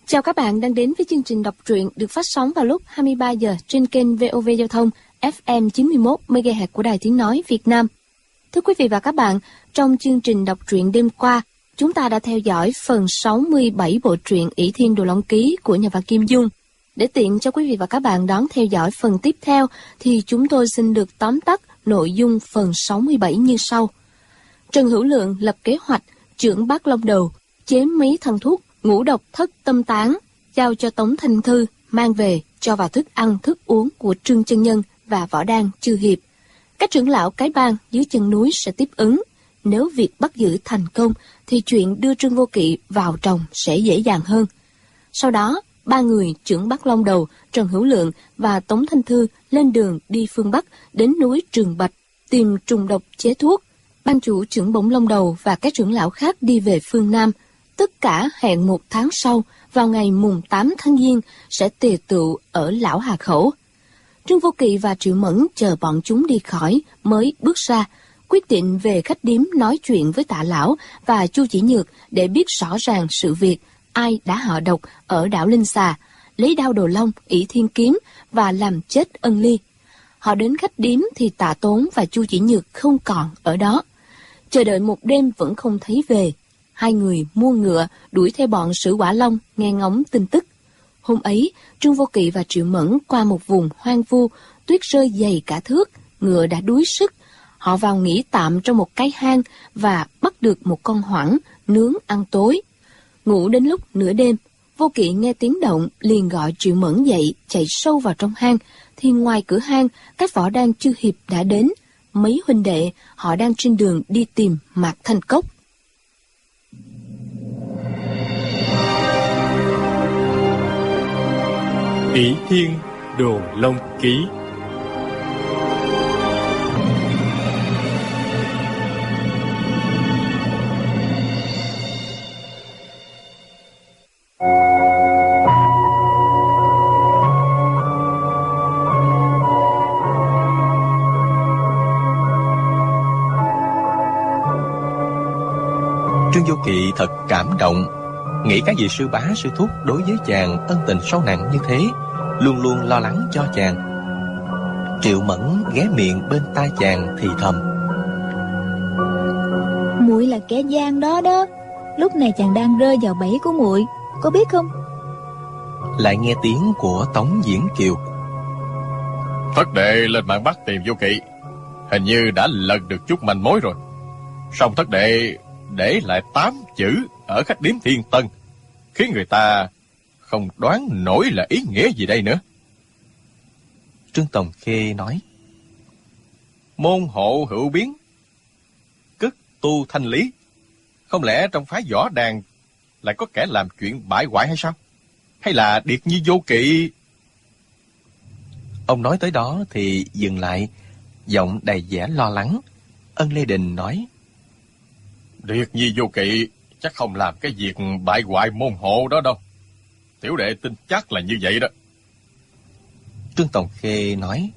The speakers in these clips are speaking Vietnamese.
Chào các bạn đang đến với chương trình đọc truyện được phát sóng vào lúc 23 giờ trên kênh VOV Giao thông FM 91 MHz của Đài Tiếng nói Việt Nam. Thưa quý vị và các bạn, trong chương trình đọc truyện đêm qua, chúng ta đã theo dõi phần 67 bộ truyện Ỷ Thiên Đồ Long Ký của nhà văn Kim Dung. Để tiện cho quý vị và các bạn đón theo dõi phần tiếp theo thì chúng tôi xin được tóm tắt nội dung phần 67 như sau. Trần Hữu Lượng lập kế hoạch chưởng Bát Long Đầu, chế mấy thằng thuốc ngũ độc thất tâm tán, giao cho Tống Thanh Thư mang về cho vào thức ăn thức uống của Trương Chân Nhân và Võ Đan Chư Hiệp. Các trưởng lão cái bang dưới chân núi sẽ tiếp ứng. Nếu việc bắt giữ thành công thì chuyện đưa Trương Vô Kỵ vào tròng sẽ dễ dàng hơn. Sau đó, ba người trưởng Bát Long Đầu, Trần Hữu Lượng và Tống Thanh Thư lên đường đi phương Bắc đến núi Trường Bạch tìm trùng độc chế thuốc. Ban chủ trưởng Bổng Long Đầu và các trưởng lão khác đi về phương Nam. Tất cả hẹn 1 tháng sau, vào ngày mùng 8 tháng Giêng sẽ tề tựu ở Lão Hà Khẩu. Trương Vô Kỵ và Triệu Mẫn chờ bọn chúng đi khỏi mới bước ra, quyết định về khách điếm nói chuyện với Tạ Lão và Chu Chỉ Nhược để biết rõ ràng sự việc ai đã hạ độc ở đảo Linh Xà, lấy đao Đồ Long, Ỷ Thiên Kiếm và làm chết Ân Ly. Họ đến khách điếm thì Tạ Tốn và Chu Chỉ Nhược không còn ở đó. Chờ đợi một đêm vẫn không thấy về. Hai người mua ngựa đuổi theo bọn Sử Quả Long nghe ngóng tin tức. Hôm ấy, Trương Vô Kỵ và Triệu Mẫn qua một vùng hoang vu, tuyết rơi dày cả thước, ngựa đã đuối sức. Họ vào nghỉ tạm trong một cái hang và bắt được một con hoảng nướng ăn tối. Ngủ đến lúc nửa đêm, Vô Kỵ nghe tiếng động liền gọi Triệu Mẫn dậy chạy sâu vào trong hang, thì ngoài cửa hang các Võ Đan Chư Hiệp đã đến. Mấy huynh đệ họ đang trên đường đi tìm Mạc Thanh Cốc. Ỷ Thiên Đồ Long Ký. Trương Vô Kỵ thật cảm động, nghĩ các vị sư bá sư thúc đối với chàng ân tình sâu nặng như thế, luôn luôn lo lắng cho chàng. Triệu Mẫn ghé miệng bên tai chàng thì thầm: Muội là kẻ gian đó đó, lúc này chàng đang rơi vào bẫy của muội, có biết không? Lại nghe tiếng của Tống Diễn Kiều: Thất đệ lên mạng bắt tìm Vô Kỵ, hình như đã lần được chút manh mối rồi. Song thất đệ để lại 8 chữ ở khách điếm Thiên Tân, khiến người ta không đoán nổi là ý nghĩa gì đây nữa. Trương Tòng Khê nói: Môn hộ hữu biến, cất tu thanh lý. Không lẽ trong phái Võ Đàn lại có kẻ làm chuyện bại hoại hay sao? Hay là Điệt Nhi Vô Kỵ? Ông nói tới đó thì dừng lại, giọng đầy vẻ lo lắng. Ân Lê Đình nói: Điệt Nhi Vô Kỵ chắc không làm cái việc bại hoại môn hộ đó đâu. Tiểu đệ tin chắc là như vậy đó. Trương Tòng Khê nói: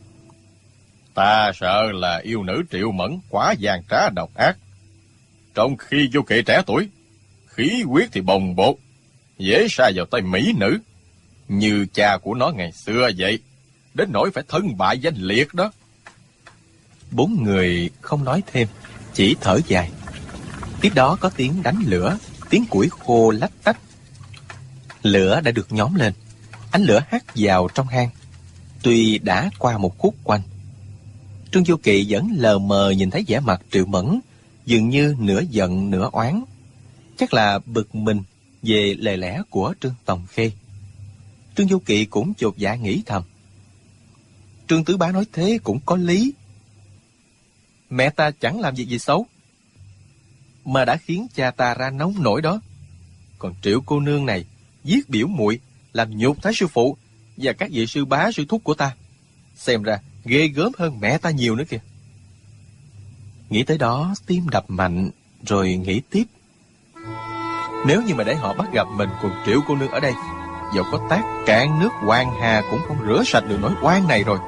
Ta sợ là yêu nữ Triệu Mẫn quá gian trá độc ác. Trong khi Vô Kỵ trẻ tuổi, khí huyết thì bồng bột, dễ sa vào tay mỹ nữ, như cha của nó ngày xưa vậy, đến nỗi phải thân bại danh liệt đó. 4 người không nói thêm, chỉ thở dài. Tiếp đó có tiếng đánh lửa, tiếng củi khô lách tách. Lửa đã được nhóm lên, ánh lửa hắt vào trong hang. Tuy đã qua một khúc quanh, Trương Vô Kỵ vẫn lờ mờ nhìn thấy vẻ mặt Triệu Mẫn, dường như nửa giận nửa oán. Chắc là bực mình về lời lẽ của Trương Tòng Khê. Trương Vô Kỵ cũng chột dạ nghĩ thầm: Trương Tứ Bá nói thế cũng có lý. Mẹ ta chẳng làm việc gì xấu, mà đã khiến cha ta ra nóng nổi đó. Còn Triệu cô nương này giết biểu muội, làm nhục Thái sư phụ và các vị sư bá sư thúc của ta, xem ra ghê gớm hơn mẹ ta nhiều nữa kìa. Nghĩ tới đó tim đập mạnh, rồi nghĩ tiếp: Nếu như mà để họ bắt gặp mình cùng Triệu cô nương ở đây, dẫu có tát cạn nước Hoàng Hà cũng không rửa sạch được nỗi oan này rồi.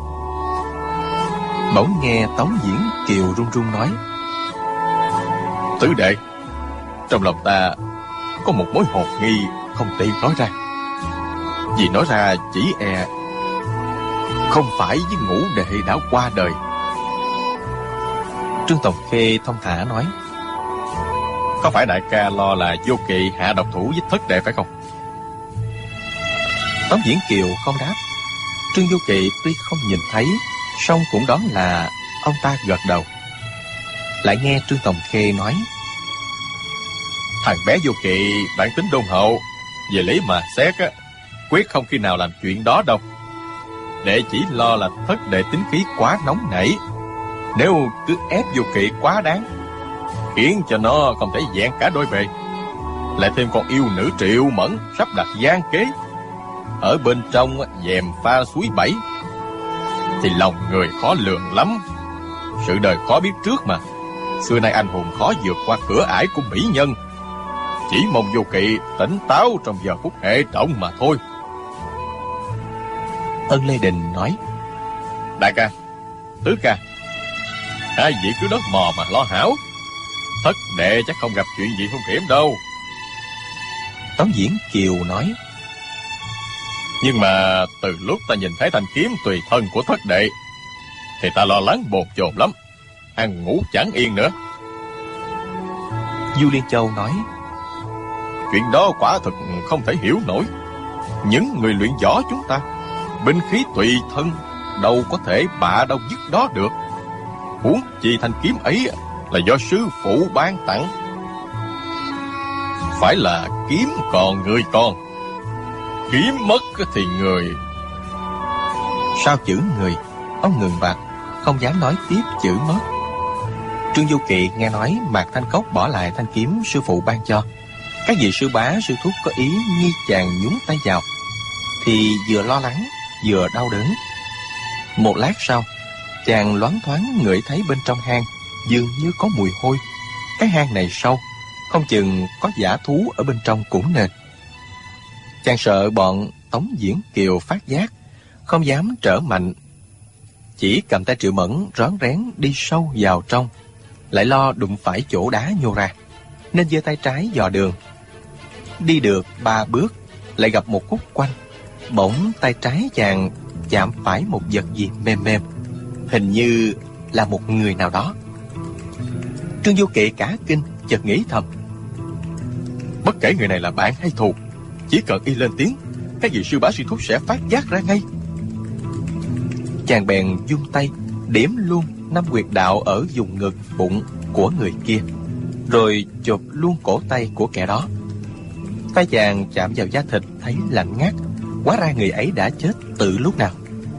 Bỗng nghe Tống Diễn Kiều run run nói: Tứ đệ, trong lòng ta có một mối hồ nghi không tiện nói ra. Vì nói ra chỉ e không phải với Ngũ đệ đã qua đời. Trương Tòng Khê thông thả nói: Có phải đại ca lo là Vô Kỵ hạ độc thủ với thất đệ phải không? Tống Diễn Kiều không đáp. Trương Vô Kỵ tuy không nhìn thấy, song cũng đoán là ông ta gật đầu. Lại nghe Trương Tòng Khê nói: Thằng bé Vô Kỵ bản tính đôn hậu, về lý mà xét á, quyết không khi nào làm chuyện đó đâu. Đệ chỉ lo là thất đệ tính khí quá nóng nảy. Nếu cứ ép Vô Kỵ quá đáng, khiến cho nó không thể vẹn cả đôi bề, lại thêm con yêu nữ Triệu Mẫn sắp đặt gian kế ở bên trong dèm pha suối bẫy, thì lòng người khó lường lắm. Sự đời khó biết trước mà. Xưa nay anh hùng khó vượt qua cửa ải của mỹ nhân. Chỉ mong Vô Kỵ tỉnh táo trong giờ phút hệ trọng mà thôi. Ân Lê Đình nói: Đại ca, tứ ca, hai vị cứ đớt mò mà lo hảo. Thất đệ chắc không gặp chuyện gì hung hiểm đâu. Tống Diễn Kiều nói: Nhưng mà từ lúc ta nhìn thấy thanh kiếm tùy thân của thất đệ, thì ta lo lắng bồn chồn lắm, ăn ngủ chẳng yên nữa. Du Liên Châu nói: Chuyện đó quả thực không thể hiểu nổi. Những người luyện võ chúng ta, binh khí tùy thân, đâu có thể bạ đâu dứt đó được. Huống chi thanh kiếm ấy là do sư phụ ban tặng. Phải là kiếm còn người còn, kiếm mất thì người. Sau chữ người, ông ngừng bặt, không dám nói tiếp chữ mất. Trương Vô Kỵ nghe nói Mạc Thanh Cốc bỏ lại thanh kiếm sư phụ ban cho. Các vị sư bá sư thúc có ý nghi chàng nhúng tay vào, thì vừa lo lắng vừa đau đớn. Một lát sau, chàng loáng thoáng ngửi thấy bên trong hang dường như có mùi hôi. Cái hang này sâu, không chừng có dã thú ở bên trong cũng nên. Chàng sợ bọn Tống Diễn Kiều phát giác, không dám trở mạnh, chỉ cầm tay Triệu Mẫn rón rén đi sâu vào trong, lại lo đụng phải chỗ đá nhô ra, nên giơ tay trái dò đường. Đi được 3 bước, lại gặp một khúc quanh. Bỗng tay trái chàng chạm phải một vật gì mềm mềm, hình như là một người nào đó. Trương Vô Kỵ cả kinh, chợt nghĩ thầm: Bất kể người này là bạn hay thù, chỉ cần y lên tiếng, các vị sư bá sư thúc sẽ phát giác ra ngay. Chàng bèn vung tay điểm luôn 5 huyệt đạo ở vùng ngực bụng của người kia, rồi chộp luôn cổ tay của kẻ đó. Tay chàng chạm vào da thịt thấy lạnh ngắt, hóa ra người ấy đã chết từ lúc nào.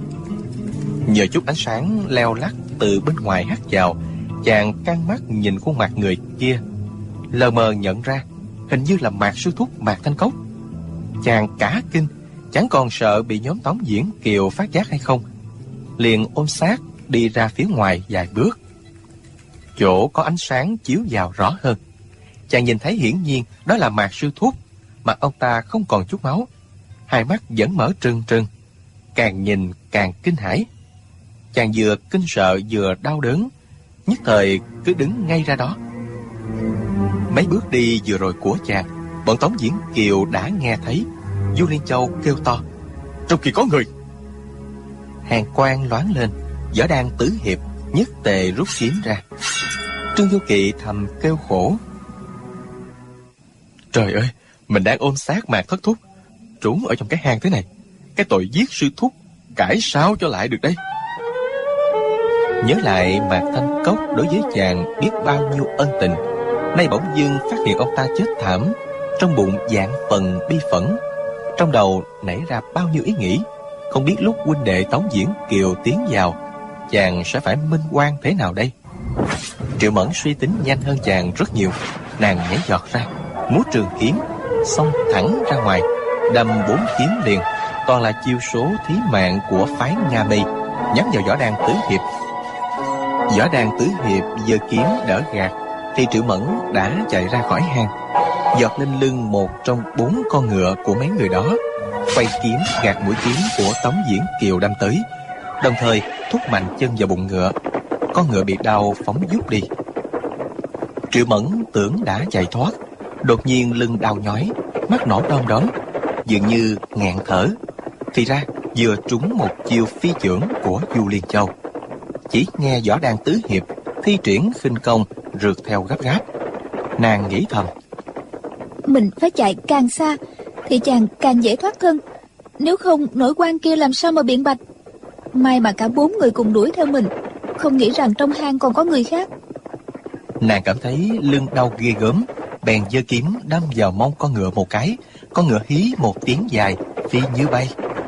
Nhờ chút ánh sáng leo lắt từ bên ngoài hắt vào, chàng căng mắt nhìn khuôn mặt người kia, lờ mờ nhận ra hình như là Mạc sư thúc Mạc Thanh Cốc. Chàng cả kinh, chẳng còn sợ bị nhóm Tống Diễn Kiều phát giác hay không, liền ôm xác đi ra phía ngoài vài bước. Chỗ có ánh sáng chiếu vào rõ hơn, chàng nhìn thấy hiển nhiên đó là Mạc sư thúc. Mặt ông ta không còn chút máu, hai mắt vẫn mở trừng trừng, càng nhìn càng kinh hãi. Chàng vừa kinh sợ vừa đau đớn, nhất thời cứ đứng ngay ra đó. Mấy bước đi vừa rồi của chàng, bọn Tống Diễn Kiều đã nghe thấy. Du Liên Châu kêu to: Trong kia có người! Hàn quang loáng lên, Võ Đan tứ hiệp nhất tề rút kiếm ra. Trương Vô Kỵ thầm kêu khổ: Trời ơi, mình đang ôm xác Mạc thất thúc, trốn ở trong cái hang thế này. Cái tội giết sư thúc, cãi sao cho lại được đây? Nhớ lại Mạc Thanh Cốc đối với chàng biết bao nhiêu ân tình, nay bỗng dưng phát hiện ông ta chết thảm, trong bụng vạn phần bi phẫn. Trong đầu nảy ra bao nhiêu ý nghĩ, không biết lúc huynh đệ Tống Diễn Kiều tiến vào, chàng sẽ phải minh oan thế nào đây. Triệu Mẫn suy tính nhanh hơn chàng rất nhiều. Nàng nhảy giọt ra, múa trường kiếm, xông thẳng ra ngoài, đâm 4 kiếm liền, toàn là chiêu số thí mạng của phái Nga Mi, nhắm vào Võ Đan tứ hiệp. Võ Đan tứ hiệp giơ kiếm đỡ gạt, thì Triệu Mẫn đã chạy ra khỏi hang, giọt lên lưng một trong 4 con ngựa của mấy người đó, quay kiếm gạt mũi kiếm của Tống Diễn Kiều đâm tới, đồng thời thúc mạnh chân vào bụng ngựa. Con ngựa bị đau phóng vút đi. Triệu Mẫn tưởng đã chạy thoát, Đột nhiên lưng đau nhói, mắt nổi đom đóm, dường như nghẹn thở. Thì ra vừa trúng một chiêu phi chưởng của Du Liên Châu. Chỉ nghe Võ Đan tứ hiệp thi triển khinh công rượt theo gấp gáp. Nàng nghĩ thầm, mình phải chạy càng xa thì chàng càng dễ thoát thân, nếu không nổi quan kia làm sao mà biện bạch. May mà cả 4 người cùng đuổi theo mình, không nghĩ rằng trong hang còn có người khác. Nàng cảm thấy lưng đau ghê gớm, bèn giơ kiếm đâm vào mông con ngựa một cái. Con ngựa hí một tiếng dài, phi như bay.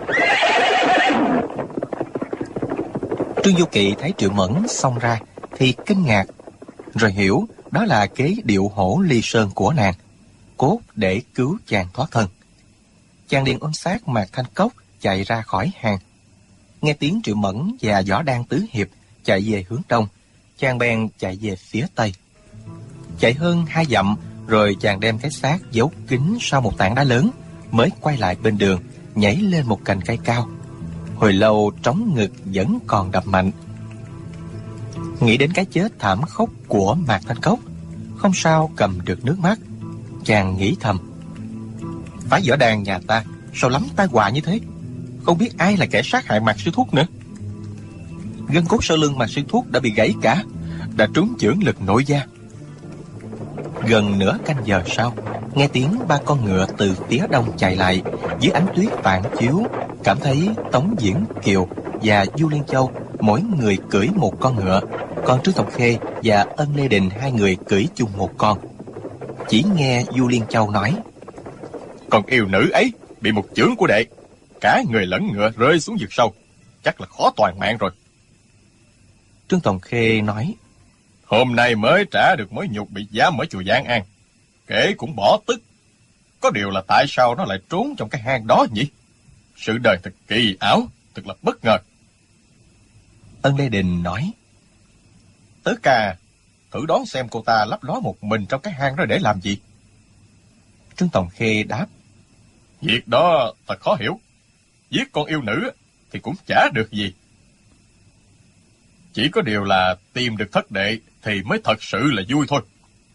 Trương Du Kỵ thấy Triệu Mẫn xông ra thì kinh ngạc, rồi hiểu đó là kế điệu hổ ly sơn của nàng, cốt để cứu chàng thoát thân. Chàng liền ôm sát Mạc Thanh Cốc chạy ra khỏi hang. Nghe tiếng Triệu Mẫn và Võ Đan tứ hiệp chạy về hướng đông, chàng bèn chạy về phía tây. Chạy hơn 2 dặm rồi chàng đem cái xác giấu kín sau một tảng đá lớn, mới quay lại bên đường, nhảy lên một cành cây cao. Hồi lâu trống ngực vẫn còn đập mạnh. Nghĩ đến cái chết thảm khốc của Mạc Thanh Cốc, không sao cầm được nước mắt. Chàng nghĩ thầm, phái Võ Đàn nhà ta sao lắm tai họa như thế, không biết ai là kẻ sát hại Mạc sư thúc nữa. Gân cốt sau lưng Mạc sư thúc đã bị gãy cả, đã trúng chưởng lực nội gia. Gần nửa canh giờ sau, nghe tiếng 3 con ngựa từ phía đông chạy lại. Dưới ánh tuyết phản chiếu, cảm thấy Tống Diễn Kiều và Du Liên Châu mỗi người cưỡi một con ngựa, còn Trương Tòng Khê và Ân Lê Đình 2 người cưỡi chung một con. Chỉ nghe Du Liên Châu nói, con yêu nữ ấy bị một chưởng của đệ, cả người lẫn ngựa rơi xuống vực sâu, chắc là khó toàn mạng rồi. Trương Tòng Khê nói, hôm nay mới trả được mối nhục bị giam ở chùa Giang An, kể cũng bỏ tức. Có điều là tại sao nó lại trốn trong cái hang đó nhỉ? Sự đời thật kỳ ảo, thật là bất ngờ. Ân Lê Đình nói, Tứ ca, thử đoán xem cô ta lấp ló một mình trong cái hang đó để làm gì? Trương Tòng Khê đáp, việc đó thật khó hiểu. Giết con yêu nữ thì cũng chả được gì. Chỉ có điều là tìm được thất đệ thì mới thật sự là vui thôi.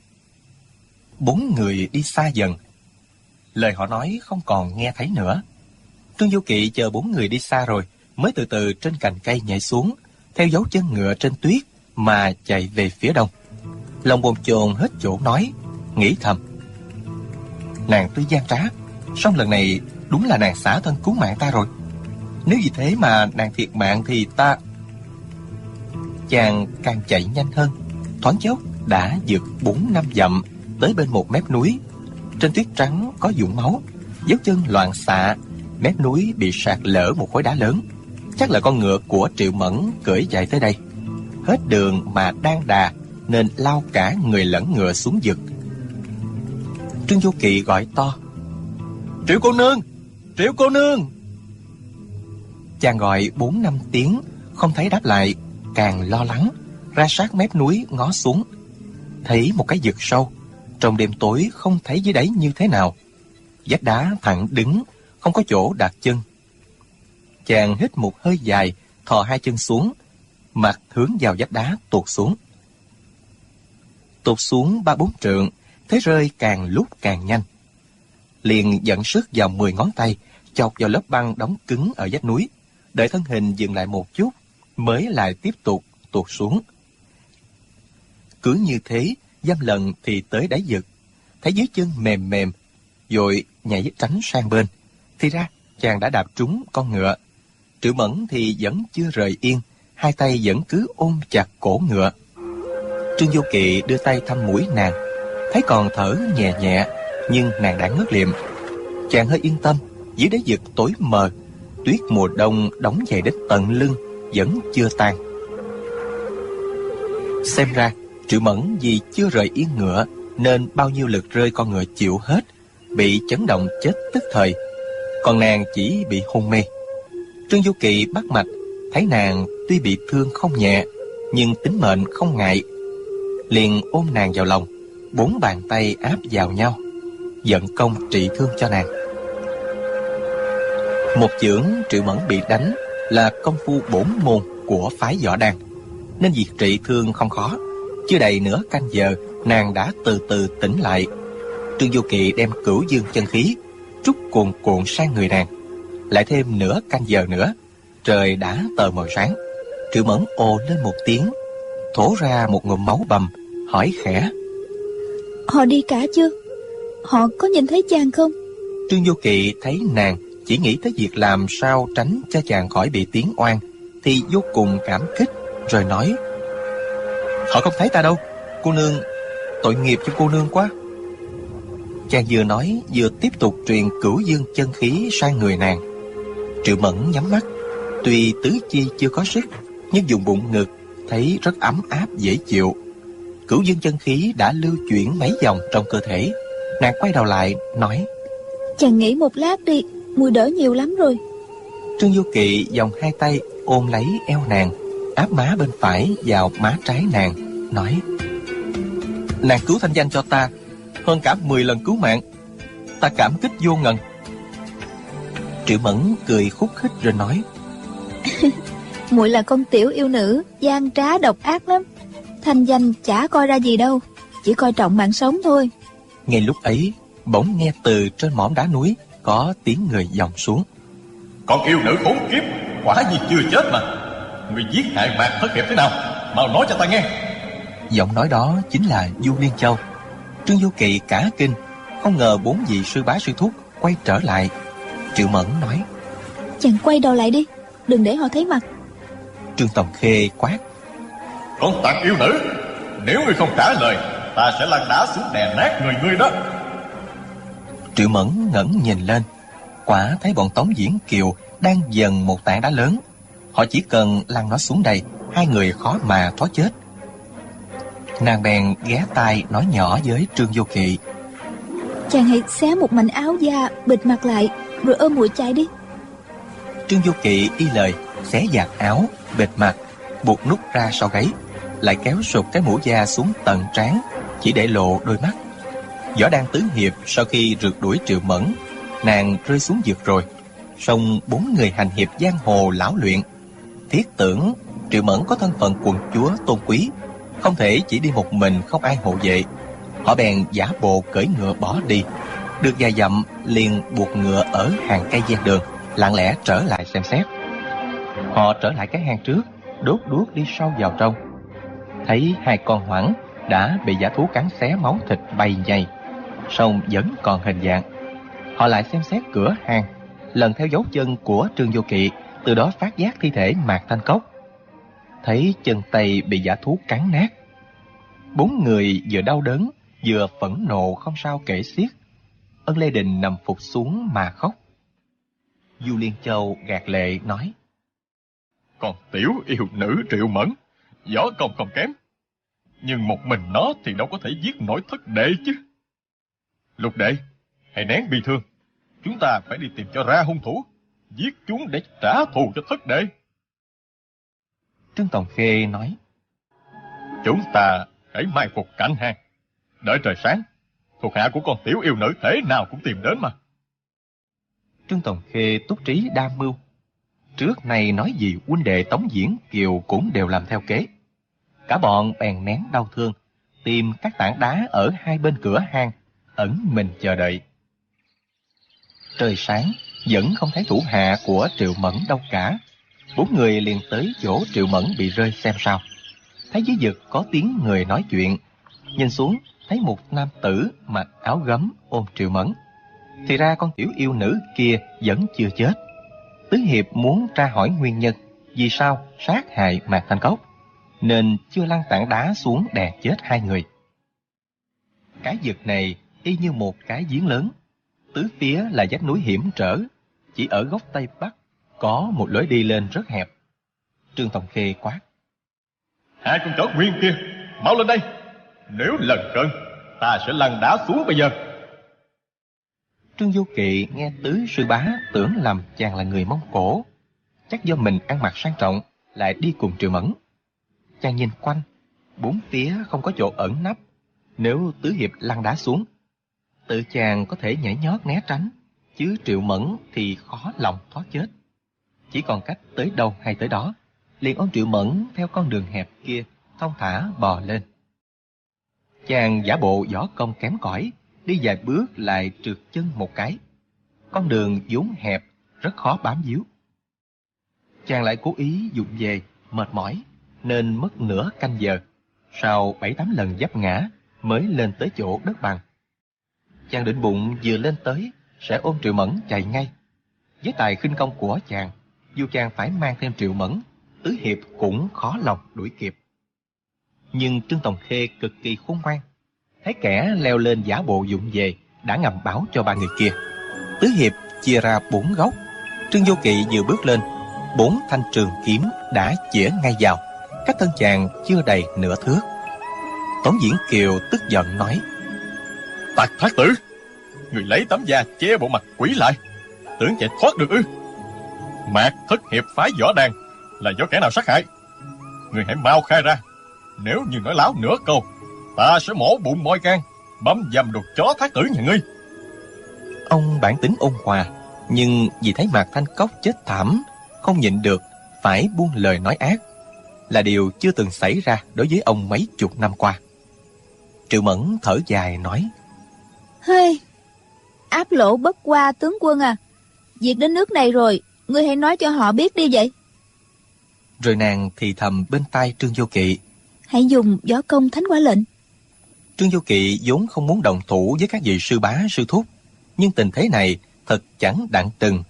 4 người đi xa dần. Lời họ nói không còn nghe thấy nữa. Trương Du Kỵ chờ 4 người đi xa rồi, mới từ từ trên cành cây nhảy xuống, theo dấu chân ngựa trên tuyết mà chạy về phía đông. Lòng bồn chồn hết chỗ nói, nghĩ thầm, nàng tuy gian trá, song lần này đúng là nàng xả thân cứu mạng ta rồi. Nếu vì thế mà nàng thiệt mạng thì ta... Chàng càng chạy nhanh hơn, thoáng chốc đã vượt 4-5 dặm tới bên một mép núi. Trên tuyết trắng có vũng máu, dấu chân loạn xạ. Mép núi bị sạt lở một khối đá lớn. Chắc là con ngựa của Triệu Mẫn cưỡi chạy tới đây. Hết đường mà đang đà nên lao cả người lẫn ngựa xuống vực. Trương Du Kỵ gọi to, Triệu cô nương, Triệu cô nương. Chàng gọi 4-5 tiếng không thấy đáp lại, càng lo lắng, ra sát mép núi ngó xuống. Thấy một cái vực sâu, trong đêm tối không thấy dưới đáy như thế nào. Vách đá thẳng đứng, không có chỗ đặt chân. Chàng hít một hơi dài, thò 2 chân xuống, mặt hướng vào vách đá tuột xuống. Tuột xuống 3-4 trượng, thế rơi càng lúc càng nhanh. Liền dẫn sức vào 10 ngón tay, chọc vào lớp băng đóng cứng ở vách núi. Đợi thân hình dừng lại một chút, mới lại tiếp tục tuột xuống. Cứ như thế, dăm lần thì tới đáy vực. Thấy dưới chân mềm mềm, vội nhảy tránh sang bên. Thì ra chàng đã đạp trúng con ngựa. Triệu Mẫn thì vẫn chưa rời yên, 2 tay vẫn cứ ôm chặt cổ ngựa. Trương Du Kỵ đưa tay thăm mũi nàng, thấy còn thở nhẹ nhẹ, nhưng nàng đã ngất liệm. Chàng hơi yên tâm, dưới đáy vực tối mờ, tuyết mùa đông đóng dày đến tận lưng vẫn chưa tan. Xem ra Triệu Mẫn vì chưa rời yên ngựa nên bao nhiêu lượt rơi con ngựa chịu hết, bị chấn động chết tức thời, còn nàng chỉ bị hôn mê. Trương Du Kỵ bắt mạch, thấy nàng tuy bị thương không nhẹ nhưng tính mệnh không ngại, liền ôm nàng vào lòng, 4 bàn tay áp vào nhau, vận công trị thương cho nàng. Một chưởng Triệu Mẫn bị đánh là công phu bổn môn của phái Võ Đan, nên việc trị thương không khó. Chưa đầy nửa canh giờ, nàng đã từ từ tỉnh lại. Trương Du Kỵ đem Cửu Dương chân khí trút cuồn cuộn sang người nàng. Lại thêm nửa canh giờ nữa, trời đã tờ mờ sáng. Triệu Mẫn ồ lên một tiếng, thổ ra một ngụm máu bầm, hỏi khẽ: Họ đi cả chưa? Họ có nhìn thấy chàng không? Trương Du Kỵ thấy nàng chỉ nghĩ tới việc làm sao tránh cho chàng khỏi bị tiếng oan, thì vô cùng cảm kích, rồi nói: Họ không thấy ta đâu, cô nương, tội nghiệp cho cô nương quá. Chàng vừa nói vừa tiếp tục truyền Cửu Dương chân khí sang người nàng. Triệu Mẫn nhắm mắt, tuy tứ chi chưa có sức, nhưng dùng bụng ngực thấy rất ấm áp dễ chịu. Cửu Dương chân khí đã lưu chuyển mấy vòng trong cơ thể. Nàng quay đầu lại nói: Chàng nghỉ một lát đi, mùi đỡ nhiều lắm rồi. Trương Du Kỵ vòng hai tay ôm lấy eo nàng, áp má bên phải vào má trái nàng, nói: Nàng cứu thanh danh cho ta hơn cả 10 lần cứu mạng, ta cảm kích vô ngần. Triệu Mẫn cười khúc khích rồi nói: Muội là con tiểu yêu nữ, gian trá độc ác lắm. Thanh danh chả coi ra gì đâu, chỉ coi trọng mạng sống thôi. Ngay lúc ấy, bỗng nghe từ trên mỏm đá núi có tiếng người vọng xuống: Con yêu nữ khốn kiếp, quả gì chưa chết mà. Người giết hại Mạc Thất Hiệp thế nào, mau nói cho ta nghe. Giọng nói đó chính là Du Liên Châu. Trương Du Kỵ cả kinh, không ngờ 4 vị sư bá sư thúc quay trở lại. Triệu Mẫn nói: Chàng quay đầu lại đi, đừng để họ thấy mặt. Trương Tòng Khê quát: Con tặc yêu nữ, nếu ngươi không trả lời, ta sẽ lăn đá xuống đè nát người ngươi đó. Triệu Mẫn ngẩng nhìn lên, quả thấy bọn Tống Diễn Kiều đang dần một tảng đá lớn. Họ chỉ cần lăn nó xuống đây, hai người khó mà thoát chết. Nàng bèn ghé tai nói nhỏ với Trương Du Kỵ: Chàng hãy xé một mảnh áo da, bịt mặt lại, rồi ôm muội chạy đi. Trương Du Kỵ y lời, xé giạt áo, bịt mặt, buộc nút ra sau gáy, lại kéo sụt cái mũ da xuống tận trán, chỉ để lộ đôi mắt. Võ Đăng Tứ Hiệp sau khi rượt đuổi Triệu Mẫn, nàng rơi xuống vực rồi. Song 4 người hành hiệp giang hồ lão luyện, thiết tưởng Triệu Mẫn có thân phận quận chúa tôn quý, không thể chỉ đi một mình không ai hộ vệ. Họ bèn giả bộ cưỡi ngựa bỏ đi. Được vài dặm liền buộc ngựa ở hàng cây ven đường, lặng lẽ trở lại xem xét. Họ trở lại cái hang trước, đốt đuốc đi sâu vào trong. Thấy 2 con hoảng đã bị dã thú cắn xé máu thịt bay nhầy, song vẫn còn hình dạng. Họ lại xem xét cửa hang, lần theo dấu chân của Trương Du Kỵ, từ đó phát giác thi thể Mạc Thanh Cốc. Thấy chân tay bị dã thú cắn nát. 4 người vừa đau đớn vừa phẫn nộ không sao kể xiết. Ân Lê Đình nằm phục xuống mà khóc. Du Liên Châu gạt lệ nói: Còn tiểu yêu nữ Triệu Mẫn, võ công không kém, nhưng một mình nó thì đâu có thể giết nổi Thất Đệ chứ. Lục đệ, hãy nén bi thương, chúng ta phải đi tìm cho ra hung thủ, giết chúng để trả thù cho Thất Đệ. Trương Tòng Khê nói: Chúng ta hãy mai phục cạnh hang, đợi trời sáng, thuộc hạ của con tiểu yêu nữ thế nào cũng tìm đến mà. Trương Tòng Khê túc trí đa mưu. Trước này nói gì huynh đệ Tống Diễn Kiều cũng đều làm theo kế. Cả bọn bèn nén đau thương, tìm các tảng đá ở hai bên cửa hang, ẩn mình chờ đợi. Trời sáng, vẫn không thấy thủ hạ của Triệu Mẫn đâu cả. 4 người liền tới chỗ Triệu Mẫn bị rơi xem sao. Thấy dưới vực có tiếng người nói chuyện, nhìn xuống thấy một nam tử mặc áo gấm ôm Triệu Mẫn. Thì ra con tiểu yêu nữ kia vẫn chưa chết. Tứ Hiệp muốn tra hỏi nguyên nhân vì sao sát hại Mạc Thanh Cốc, nên chưa lăn tảng đá xuống đè chết 2 người. Cái vực này y như một cái giếng lớn, tứ phía là vách núi hiểm trở, chỉ ở góc tây bắc có một lối đi lên rất hẹp. Trương Tòng Khê quát: 2 con chó nguyên kia, mau lên đây, nếu lần cận ta sẽ lăn đá xuống bây giờ. Trương Du Kỵ nghe tứ sư bá tưởng lầm chàng là người Mông Cổ, chắc do mình ăn mặc sang trọng lại đi cùng Triệu Mẫn. Chàng nhìn quanh, 4 phía không có chỗ ẩn nấp, nếu Tứ Hiệp lăn đá xuống, tự chàng có thể nhảy nhót né tránh, chứ Triệu Mẫn thì khó lòng thoát chết. Chỉ còn cách tới đâu hay tới đó, liền ôm Triệu Mẫn theo con đường hẹp kia thong thả bò lên. Chàng giả bộ võ công kém cỏi, đi vài bước lại trượt chân một cái. Con đường vốn hẹp, rất khó bám víu. Chàng lại cố ý vụng về, mệt mỏi, nên mất nửa canh giờ. Sau 7-8 lần vấp ngã mới lên tới chỗ đất bằng. Chàng định bụng vừa lên tới sẽ ôm Triệu Mẫn chạy ngay. Với tài khinh công của chàng, dù chàng phải mang thêm Triệu Mẫn, Tứ Hiệp cũng khó lòng đuổi kịp. Nhưng Trương Tòng Khê cực kỳ khôn ngoan, thấy kẻ leo lên giả bộ vụng về đã ngầm báo cho ba người kia. Tứ Hiệp chia ra 4 góc. Trương Vô Kỵ vừa bước lên, 4 thanh trường kiếm đã chĩa ngay vào, cách thân chàng chưa đầy nửa thước. Tống Diễn Kiều tức giận nói: Tặc Thác Tử, người lấy tấm da che bộ mặt quỷ lại, tưởng chạy thoát được ư? Mạc Thất Hiệp phái Võ Đàn là do kẻ nào sát hại? Người hãy mau khai ra. Nếu như nói láo nửa câu, ta sẽ mổ bụng moi gan, băm dầm đồ chó Thác Tử nhà ngươi. Ông bản tính ôn hòa, nhưng vì thấy Mạc Thanh Cốc chết thảm, không nhịn được phải buông lời nói ác, là điều chưa từng xảy ra đối với ông mấy chục năm qua. Triệu Mẫn thở dài nói: Hey, Áp Lỗ Bất Qua tướng quân à, việc đến nước này rồi, ngươi hãy nói cho họ biết đi vậy. Rồi nàng thì thầm bên tai Trương Vô Kỵ: Hãy dùng võ công Thánh Quả Lệnh. Trương Vô Kỵ vốn không muốn đồng thủ với các vị sư bá sư thúc, nhưng tình thế này thật chẳng đặng từng.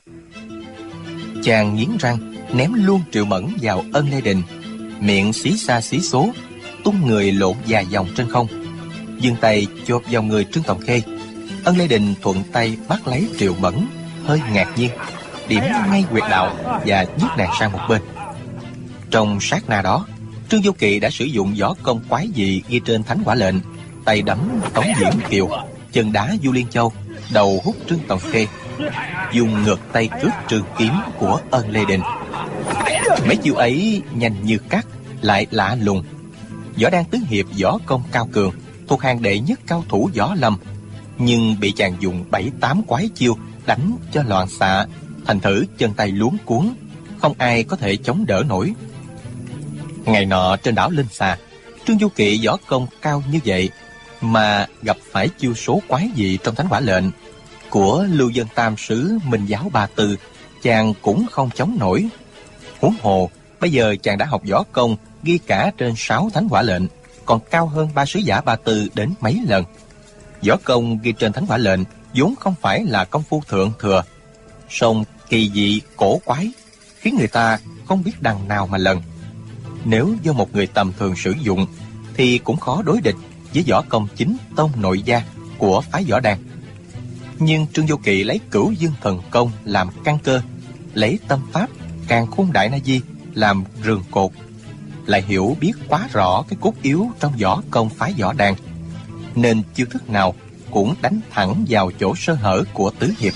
Chàng nghiến răng ném luôn Triệu Mẫn vào Ân Lê Đình, miệng xí xa xí số, tung người lộn dài vòng trên không, giương tay chộp vào người Trương Tòng Khê. Ân Lê Đình thuận tay bắt lấy Triệu Mẫn, hơi ngạc nhiên, điểm ngay huyệt đạo và nhấc nàng sang một bên. Trong sát na đó, Trương Vô Kỵ đã sử dụng võ công quái dị ghi trên Thánh Quả Lệnh, tay đấm Tống Diễn Kiều, chân đá Du Liên Châu, đầu hút Trương Tòng Khê, dùng ngược tay cướp trường kiếm của Ân Lê Đình. Mấy chiêu ấy nhanh như cắt, lại lạ lùng. Võ Đan Tứ Hiệp võ công cao cường, thuộc hàng đệ nhất cao thủ võ lâm, nhưng bị chàng dùng 7-8 quái chiêu đánh cho loạn xạ, thành thử chân tay luống cuống, không ai có thể chống đỡ nổi. Ngày nọ trên đảo Linh Xà, Trương Vô Kỵ võ công cao như vậy mà gặp phải chiêu số quái dị trong Thánh Quả Lệnh của Lưu Dân Tam Sứ Minh Giáo Ba Tư, chàng cũng không chống nổi. Huống hồ bây giờ chàng đã học võ công ghi cả trên 6 Thánh Quả Lệnh, còn cao hơn ba sứ giả Ba Tư đến mấy lần. Võ công ghi trên Thánh Quả Lệnh vốn không phải là công phu thượng thừa, song kỳ dị cổ quái, khiến người ta không biết đằng nào mà lần. Nếu do một người tầm thường sử dụng thì cũng khó đối địch với võ công chính tông nội gia của phái Võ Đàn. Nhưng Trương Vô Kỵ lấy Cửu Dương Thần Công làm căn cơ, lấy tâm pháp Càn Khôn Đại Na Di làm rường cột, lại hiểu biết quá rõ cái cốt yếu trong võ công phái Võ Đàn, nên chiêu thức nào cũng đánh thẳng vào chỗ sơ hở của Tứ Hiệp.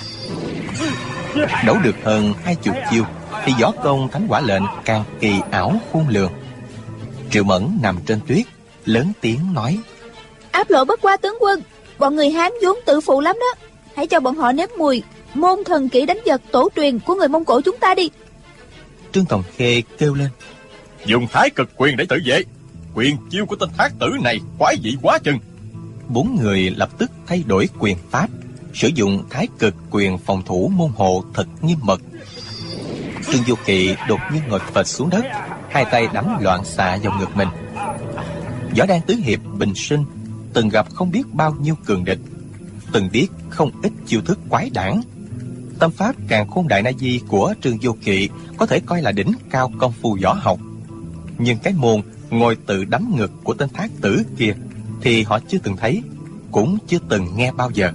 Đấu được hơn 20 chiêu thì võ công Thánh Quả Lệnh càng kỳ ảo khôn lường. Triệu Mẫn nằm trên tuyết, lớn tiếng nói: Áp Lỗ Bất Qua tướng quân, bọn người Hán vốn tự phụ lắm đó, hãy cho bọn họ nếm mùi môn thần kỹ đánh vật tổ truyền của người Mông Cổ chúng ta đi. Trương Tòng Khê kêu lên: Dùng Thái Cực Quyền để tự vệ. Quyền chiêu của tên Thác Tử này quái dị quá chừng. 4 người lập tức thay đổi quyền pháp, sử dụng Thái Cực Quyền phòng thủ môn hộ thật nghiêm mật. Trương Vô Kỵ đột nhiên ngồi phịch xuống đất, hai tay đấm loạn xạ vào ngực mình. Võ Đan Tứ Hiệp bình sinh từng gặp không biết bao nhiêu cường địch, từng biết không ít chiêu thức quái đản. Tâm pháp Càn Khôn Đại Na Di của Trương Vô Kỵ có thể coi là đỉnh cao công phu võ học, nhưng cái môn ngồi tự đấm ngực của tên Thác Tử kia thì họ chưa từng thấy, cũng chưa từng nghe bao giờ.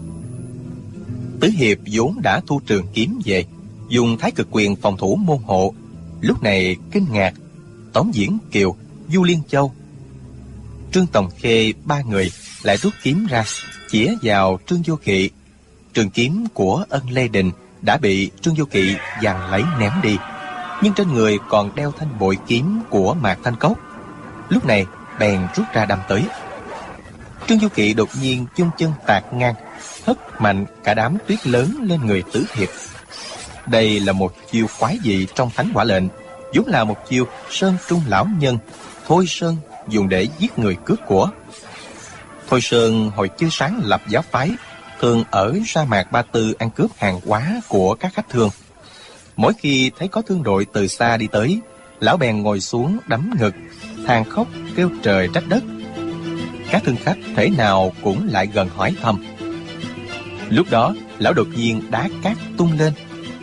Tứ Hiệp vốn đã thu trường kiếm về, dùng Thái Cực Quyền phòng thủ môn hộ, lúc này kinh ngạc. Tống Diễn Kiều, Du Liên Châu, Trương Tòng Khê, ba người lại rút kiếm ra, chĩa vào Trương Vô Kỵ. Trường kiếm của Ân Lê Đình đã bị Trương Vô Kỵ giằng lấy ném đi, nhưng trên người còn đeo thanh bội kiếm của Mạc Thanh Cốc. Lúc này bèn rút ra đâm tới. Trương Vô Kỵ đột nhiên chung chân tạt ngang, hất mạnh cả đám tuyết lớn lên người Tứ Hiệp. Đây là một chiêu quái dị trong Thánh Quả Lệnh, vốn là một chiêu Sơn Trung lão nhân Thôi Sơn dùng để giết người cướp của. Thôi Sơn hồi chưa sáng lập giáo phái, thường ở sa mạc Ba Tư ăn cướp hàng hóa của các khách thương. Mỗi khi thấy có thương đội từ xa đi tới, lão bèn ngồi xuống đấm ngực, than khóc kêu trời trách đất. Các thương khách thể nào cũng lại gần hỏi thăm. Lúc đó, lão đột nhiên đá cát tung lên,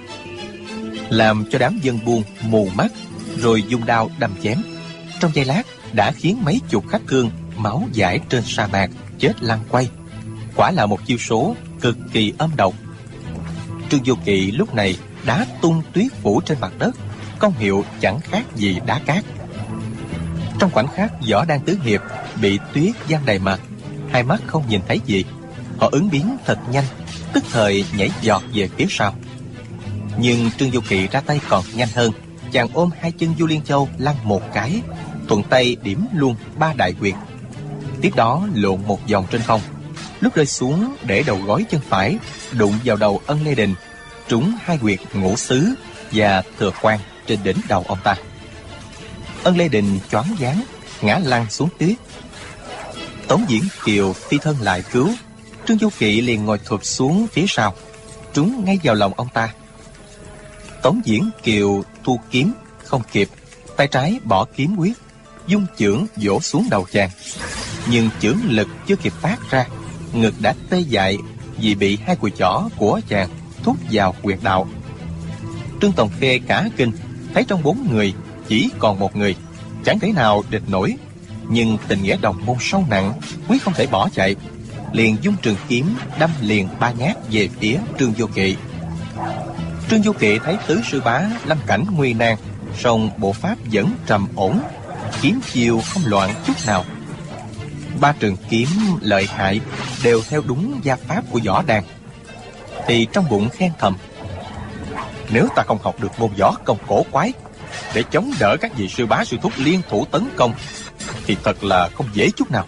làm cho đám dân buôn mù mắt, rồi dùng đao đâm chém. Trong giây lát đã khiến mấy chục khách thương máu dãi trên sa mạc chết lăn quay. Quả là một chiêu số cực kỳ âm độc. Trương Vô Kỵ lúc này đá tung tuyết phủ trên mặt đất, công hiệu chẳng khác gì đá cát. Trong khoảnh khắc Võ Đan tứ hiệp bị tuyết giăng đầy mặt, hai mắt không nhìn thấy gì, họ ứng biến thật nhanh, tức thời nhảy giọt về phía sau. Nhưng Trương Vô Kỵ ra tay còn nhanh hơn. Chàng ôm hai chân Du Liên Châu lăn một cái, thuận tay điểm luôn 3 đại huyệt. Tiếp đó lộn một vòng trên không, lúc rơi xuống để đầu gối chân phải đụng vào đầu Ân Lê Đình, trúng 2 huyệt ngũ xứ và thừa quan trên đỉnh đầu ông ta. Ân Lê Đình choáng váng ngã lăn xuống tuyết. Tống Diễn Kiều phi thân lại cứu. Trương Vô Kỵ liền ngồi thụp xuống phía sau, trúng ngay vào lòng ông ta. Tống Diễn Kiều thu kiếm không kịp, tay trái bỏ kiếm quyết, dung chưởng vỗ xuống đầu chàng. Nhưng chưởng lực chưa kịp phát ra, ngực đã tê dại vì bị 2 cùi chỏ của chàng thúc vào huyệt đạo. Trương Tòng Khê cả kinh, thấy trong 4 người chỉ còn một người, chẳng thể nào địch nổi. Nhưng tình nghĩa đồng môn sâu nặng, quyết không thể bỏ chạy, liền dung trường kiếm đâm liền 3 nhát về phía Trương Vô Kỵ. Trương Vô Kỵ thấy tứ sư bá lâm cảnh nguy nan, song bộ pháp vẫn trầm ổn, kiếm chiêu không loạn chút nào. 3 trường kiếm lợi hại đều theo đúng gia pháp của Võ Đan. Thì trong bụng khen thầm: nếu ta không học được môn võ công cổ quái để chống đỡ các vị sư bá sư thúc liên thủ tấn công thì thật là không dễ chút nào.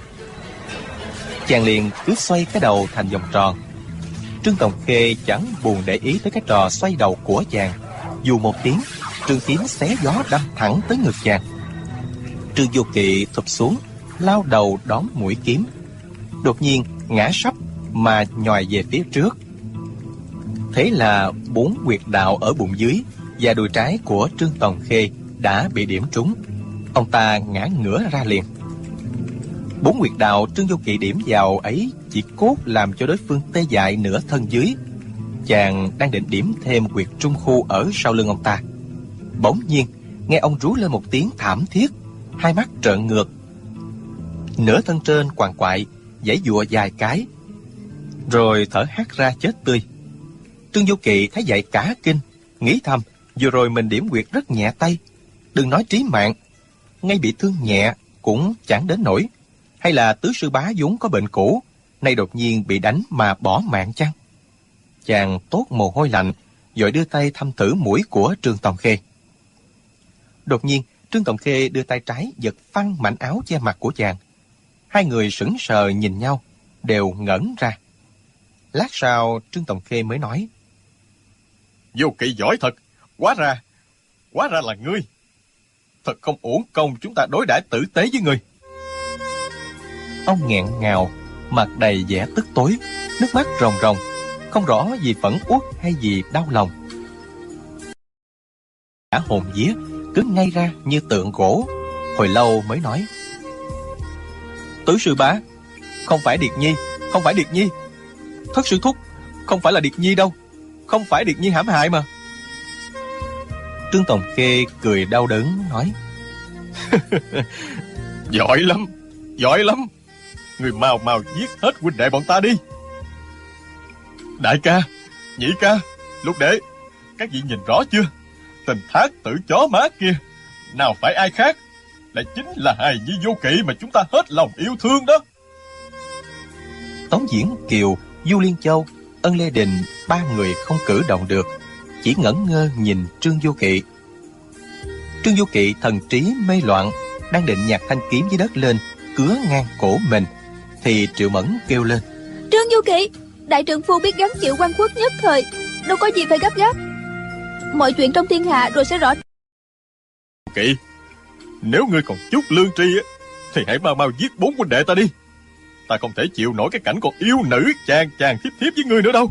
Chàng liền cứ xoay cái đầu thành vòng tròn. Trương Tòng Khê chẳng buồn để ý tới cái trò xoay đầu của chàng. Dù một tiếng, trường kiếm xé gió đâm thẳng tới ngực chàng. Trương Vô Kỵ thụp xuống, lao đầu đón mũi kiếm, đột nhiên ngã sấp mà nhòi về phía trước. Thế là 4 huyệt đạo ở bụng dưới và đùi trái của Trương Tòng Khê đã bị điểm trúng. Ông ta ngã ngửa ra liền. 4 huyệt đạo Trương Vô Kỵ điểm vào ấy chỉ cốt làm cho đối phương tê dại nửa thân dưới. Chàng đang định điểm thêm huyệt trung khu ở sau lưng ông ta, bỗng nhiên nghe ông rú lên một tiếng thảm thiết, hai mắt trợn ngược, nửa thân trên quằn quại, giãy giụa vài cái, rồi thở hắt ra chết tươi. Trương Vô Kỵ thấy vậy cả kinh, nghĩ thầm vừa rồi mình điểm huyệt rất nhẹ tay, đừng nói trí mạng, ngay bị thương nhẹ cũng chẳng đến nổi. Hay là tứ sư bá vốn có bệnh cũ, nay đột nhiên bị đánh mà bỏ mạng chăng? Chàng tốt mồ hôi lạnh, vội đưa tay thăm thử mũi của Trương Tòng Khê. Đột nhiên Trương Tòng Khê đưa tay trái giật phăng mảnh áo che mặt của chàng. Hai người sững sờ nhìn nhau, đều ngẩn ra. Lát sau Trương Tòng Khê mới nói: Vô Kỵ giỏi thật, hóa ra là ngươi. Thật không uổng công chúng ta đối đãi tử tế với ngươi. Ông nghẹn ngào, mặt đầy vẻ tức tối, nước mắt ròng ròng, không rõ vì phẫn uất hay vì đau lòng. Cả hồn vía cứng ngay ra như tượng gỗ, hồi lâu mới nói: Tứ sư bá, không phải Điệt Nhi. Thất sư thúc, không phải là Điệt Nhi đâu, không phải Điệt Nhi hãm hại mà. Trương Tòng Khê cười đau đớn nói: Giỏi lắm, người mau giết hết huynh đệ bọn ta đi. Đại ca, nhị ca, Lục đệ, các vị nhìn rõ chưa? Tên thác tử chó má kia nào phải ai khác, lại chính là hài nhi Vô Kỵ mà chúng ta hết lòng yêu thương đó. Tống Diễn Kiều, Du Liên Châu, Ân Lê Đình, 3 người không cử động được, chỉ ngẩn ngơ nhìn Trương Vô Kỵ. Trương Vô Kỵ thần trí mê loạn, đang định nhặt thanh kiếm dưới đất lên cứa ngang cổ mình, thì Triệu Mẫn kêu lên: Trương Vô Kỵ, đại trượng phu biết gắng chịu oan khuất nhất thời, đâu có gì phải gấp gáp. Mọi chuyện trong thiên hạ rồi sẽ rõ. Kỵ, nếu ngươi còn chút lương tri thì hãy mau giết 4 huynh đệ ta đi. ta không thể chịu nổi cái cảnh con yêu nữ chàng thiếp với ngươi nữa đâu.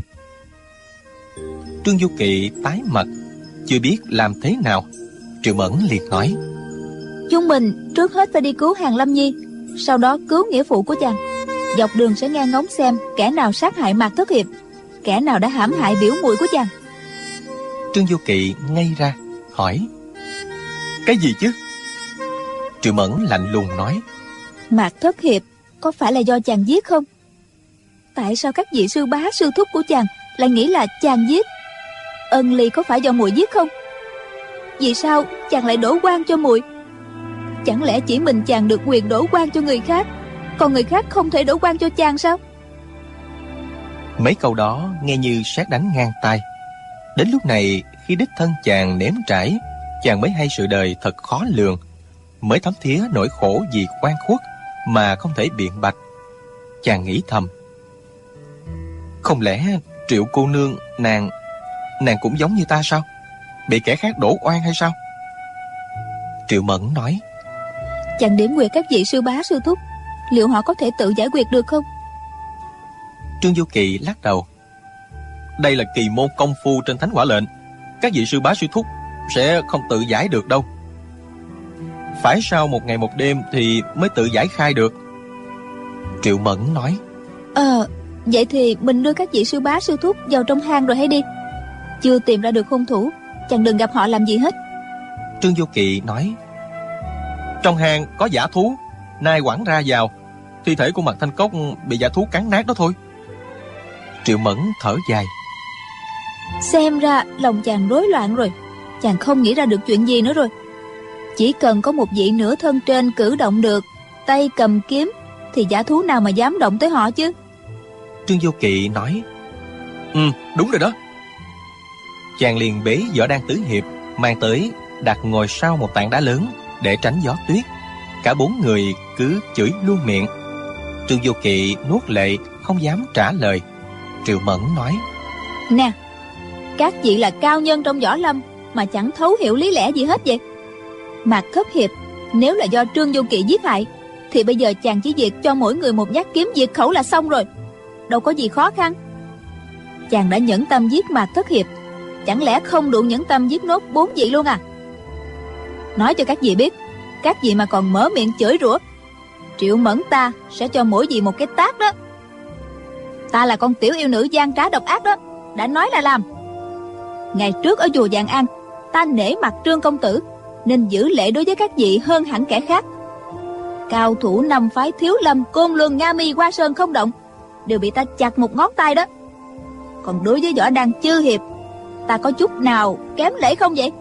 Trương Du Kỵ tái mặt, chưa biết làm thế nào. Triệu Mẫn liền nói: Chúng mình trước hết phải đi cứu Hàn Lâm Nhi, sau đó cứu nghĩa phụ của chàng. Dọc đường sẽ nghe ngóng xem kẻ nào sát hại Mạc Thất Hiệp, kẻ nào đã hãm hại biểu muội của chàng. Trương Du Kỵ ngây ra, hỏi: Cái gì chứ? Triệu Mẫn lạnh lùng nói: Mạc Thất Hiệp có phải là do chàng giết không? Tại sao các vị sư bá sư thúc của chàng lại nghĩ là chàng giết? Ân Ly có phải do muội giết không? Vì sao chàng lại đổ oan cho muội? Chẳng lẽ chỉ mình chàng được quyền đổ oan cho người khác, còn người khác không thể đổ oan cho chàng sao? Mấy câu đó nghe như sét đánh ngang tai. Đến lúc này, khi đích thân chàng nếm trải, chàng mới hay sự đời thật khó lường, mới thấm thía nỗi khổ vì oan khuất mà không thể biện bạch. Chàng nghĩ thầm: Không lẽ Triệu cô nương nàng cũng giống như ta sao? Bị kẻ khác đổ oan hay sao? Triệu Mẫn nói: Chàng điểm nguyệt các vị sư bá sư thúc, liệu họ có thể tự giải quyết được không? Trương Du Kỵ lắc đầu: Đây là kỳ môn công phu trên Thánh Hỏa Lệnh, các vị sư bá sư thúc sẽ không tự giải được đâu. Phải sau một ngày một đêm thì mới tự giải khai được. Triệu Mẫn nói: Vậy thì mình đưa các vị sư bá sư thúc vào trong hang rồi hãy đi. Chưa tìm ra được hung thủ, chàng đừng gặp họ làm gì hết. Trương Du Kỵ nói: Trong hang có dã thú, nay quẳng ra vào, thi thể của Mạc Thanh Cốc bị dã thú cắn nát đó thôi. Triệu Mẫn thở dài: Xem ra lòng chàng rối loạn rồi. Chàng không nghĩ ra được chuyện gì nữa rồi. Chỉ cần có một vị nửa thân trên cử động được, tay cầm kiếm, thì dã thú nào mà dám động tới họ chứ? Trương Du Kỵ nói: Đúng rồi đó. Chàng liền bế Võ Đan Tứ Hiệp mang tới, đặt ngồi sau một tảng đá lớn để tránh gió tuyết. Cả bốn người cứ chửi luôn miệng. Trương Du Kỵ nuốt lệ không dám trả lời. Triệu Mẫn nói: Nè, các vị là cao nhân trong võ lâm mà chẳng thấu hiểu lý lẽ gì hết vậy. Mạc Thất Hiệp nếu là do Trương Du Kỵ giết hại, thì bây giờ chàng chỉ việc cho mỗi người một nhát kiếm diệt khẩu là xong rồi, đâu có gì khó khăn. Chàng đã nhẫn tâm giết Mạc Thất Hiệp, chẳng lẽ không đủ nhẫn tâm giết nốt 4 vị luôn à? Nói cho các vị biết, các vị mà còn mở miệng chửi rủa, Triệu Mẫn ta sẽ cho mỗi vị một cái tát đó. Ta là con tiểu yêu nữ gian trá độc ác đó, đã nói là làm. Ngày trước ở chùa Vạn An, ta nể mặt Trương công tử nên giữ lễ đối với các vị hơn hẳn kẻ khác. Cao thủ 5 phái Thiếu Lâm, Côn Luân, Nga Mi, Hoa Sơn không động đều bị ta chặt một ngón tay đó. Còn đối với Võ Đan Chư Hiệp, ta có chút nào kém lễ không vậy?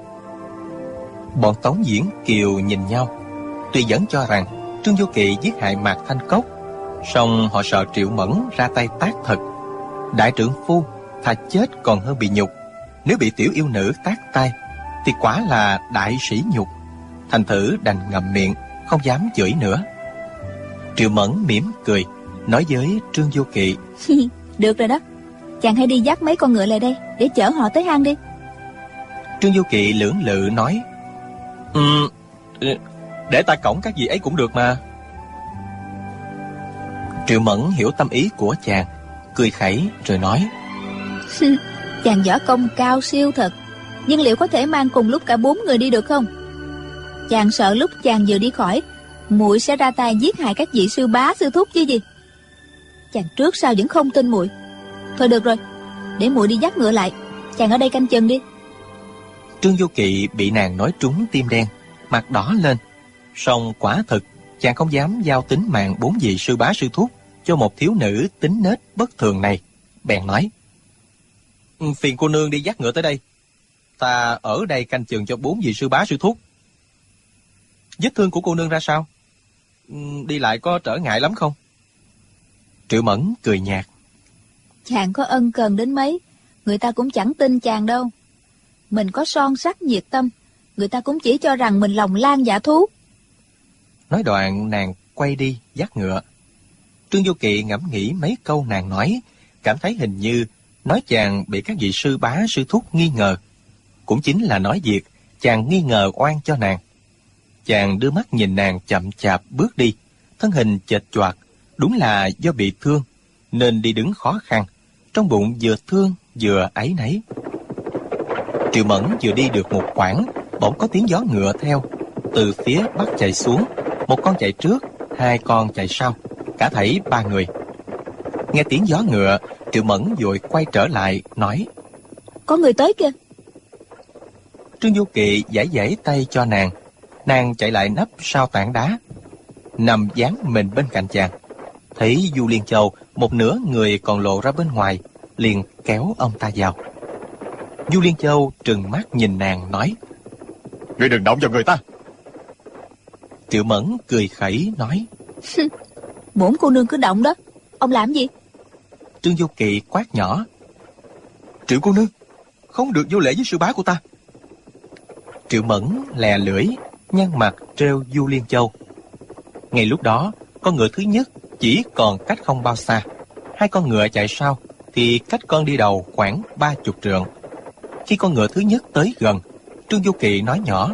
Bọn Tống Diễn Kiều nhìn nhau. Tuy vẫn cho rằng Trương Du Kỵ giết hại Mạc Thanh Cốc, song họ sợ Triệu Mẫn ra tay tát thật. Đại trưởng phu thà chết còn hơn bị nhục. Nếu bị tiểu yêu nữ tát tay thì quả là đại sỉ nhục. Thành thử đành ngậm miệng, không dám chửi nữa. Triệu Mẫn mỉm cười nói với Trương Du Kỵ: Được rồi đó, chàng hãy đi dắt mấy con ngựa lại đây để chở họ tới hang đi. Trương Du Kỵ lưỡng lự nói: Để ta cõng các vị ấy cũng được mà. Triệu Mẫn hiểu tâm ý của chàng, cười khẩy rồi nói: Chàng võ công cao siêu thật, nhưng liệu có thể mang cùng lúc cả 4 người đi được không? Chàng sợ lúc chàng vừa đi khỏi, muội sẽ ra tay giết hại các vị sư bá sư thúc chứ gì. Chàng trước sau vẫn không tin muội. Thôi được rồi, để muội đi dắt ngựa lại, chàng ở đây canh chừng đi. Trương Du Kỵ bị nàng nói trúng tim đen, mặt đỏ lên. Song quả thực chàng không dám giao tính mạng 4 vị sư bá sư thúc cho một thiếu nữ tính nết bất thường này, bèn nói: Phiền cô nương đi dắt ngựa tới đây, ta ở đây canh chừng cho 4 vị sư bá sư thúc. Vết thương của cô nương ra sao? Đi lại có trở ngại lắm không? Triệu Mẫn cười nhạt: Chàng có ân cần đến mấy, người ta cũng chẳng tin chàng đâu. Mình có son sắt nhiệt tâm, người ta cũng chỉ cho rằng mình lòng lan dạ thú. Nói đoạn nàng quay đi dắt ngựa. Trương Du Kỵ ngẫm nghĩ mấy câu nàng nói, cảm thấy hình như nói chàng bị các vị sư bá sư thúc nghi ngờ, cũng chính là nói việc chàng nghi ngờ oan cho nàng. Chàng đưa mắt nhìn nàng chậm chạp bước đi, thân hình chệch choạc, Đúng là do bị thương nên đi đứng khó khăn, trong bụng vừa thương vừa áy náy. Triệu Mẫn vừa đi được một quãng, bỗng có tiếng gió ngựa theo, từ phía bắc chạy xuống, một con chạy trước, hai con chạy sau, cả thảy ba người. Nghe tiếng gió ngựa, Triệu Mẫn vội quay trở lại nói: Có người tới kìa. Trương Du Kỳ giãy giãy tay cho nàng. Nàng chạy lại nấp sau tảng đá, nằm dán mình bên cạnh chàng. Thấy Du Liên Châu một nửa người còn lộ ra bên ngoài, liền kéo ông ta vào. Du Liên Châu trừng mắt nhìn nàng nói: Ngươi đừng động vào người ta. Triệu Mẫn cười khẩy nói: Bổn cô nương cứ động đó. Ông làm gì? Trương Du Kỳ quát nhỏ: Triệu cô nương, không được vô lễ với sư bá của ta. Triệu Mẫn lè lưỡi, nhăn mặt trêu Du Liên Châu. Ngay lúc đó, con ngựa thứ nhất chỉ còn cách không bao xa. Hai con ngựa chạy sau thì cách con đi đầu khoảng 30 trượng. Khi con ngựa thứ nhất tới gần, Trương Du Kỳ nói nhỏ: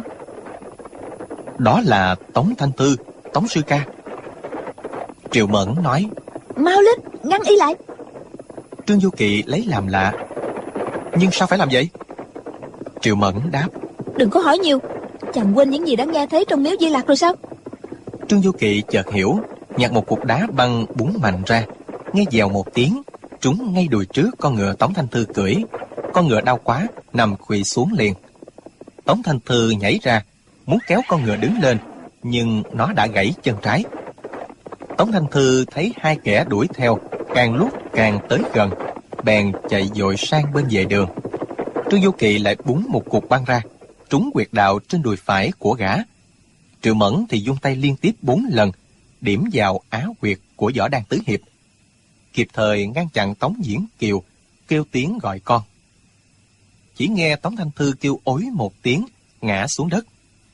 Đó là Tống Thanh Thư, Tống sư ca. Triệu Mẫn nói: Mau lên, ngăn y lại. Trương Du Kỳ lấy làm lạ: Nhưng sao phải làm vậy? Triệu Mẫn đáp: Đừng có hỏi nhiều. Chàng quên những gì đã nghe thấy trong miếu Di Lạc rồi sao? Trương Du Kỳ chợt hiểu, nhặt một cục đá băng búng mạnh ra, nghe dèo một tiếng, trúng ngay đùi trước con ngựa Tống Thanh Thư cưỡi. Con ngựa đau quá, nằm khuỵu xuống liền. Tống Thanh Thư nhảy ra, muốn kéo con ngựa đứng lên, nhưng nó đã gãy chân trái. Tống Thanh Thư thấy hai kẻ đuổi theo, càng lúc càng tới gần, bèn chạy vội sang bên vệ đường. Trương Du Kỳ lại búng một cục băng ra, trúng huyệt đạo trên đùi phải của gã. Triệu Mẫn thì vung tay liên tiếp 4 lần, điểm vào á huyệt của Võ Đan Tứ Hiệp, kịp thời ngăn chặn Tống Diễn Kiều kêu tiếng gọi con. Chỉ nghe Tống Thanh Thư kêu ối một tiếng, ngã xuống đất.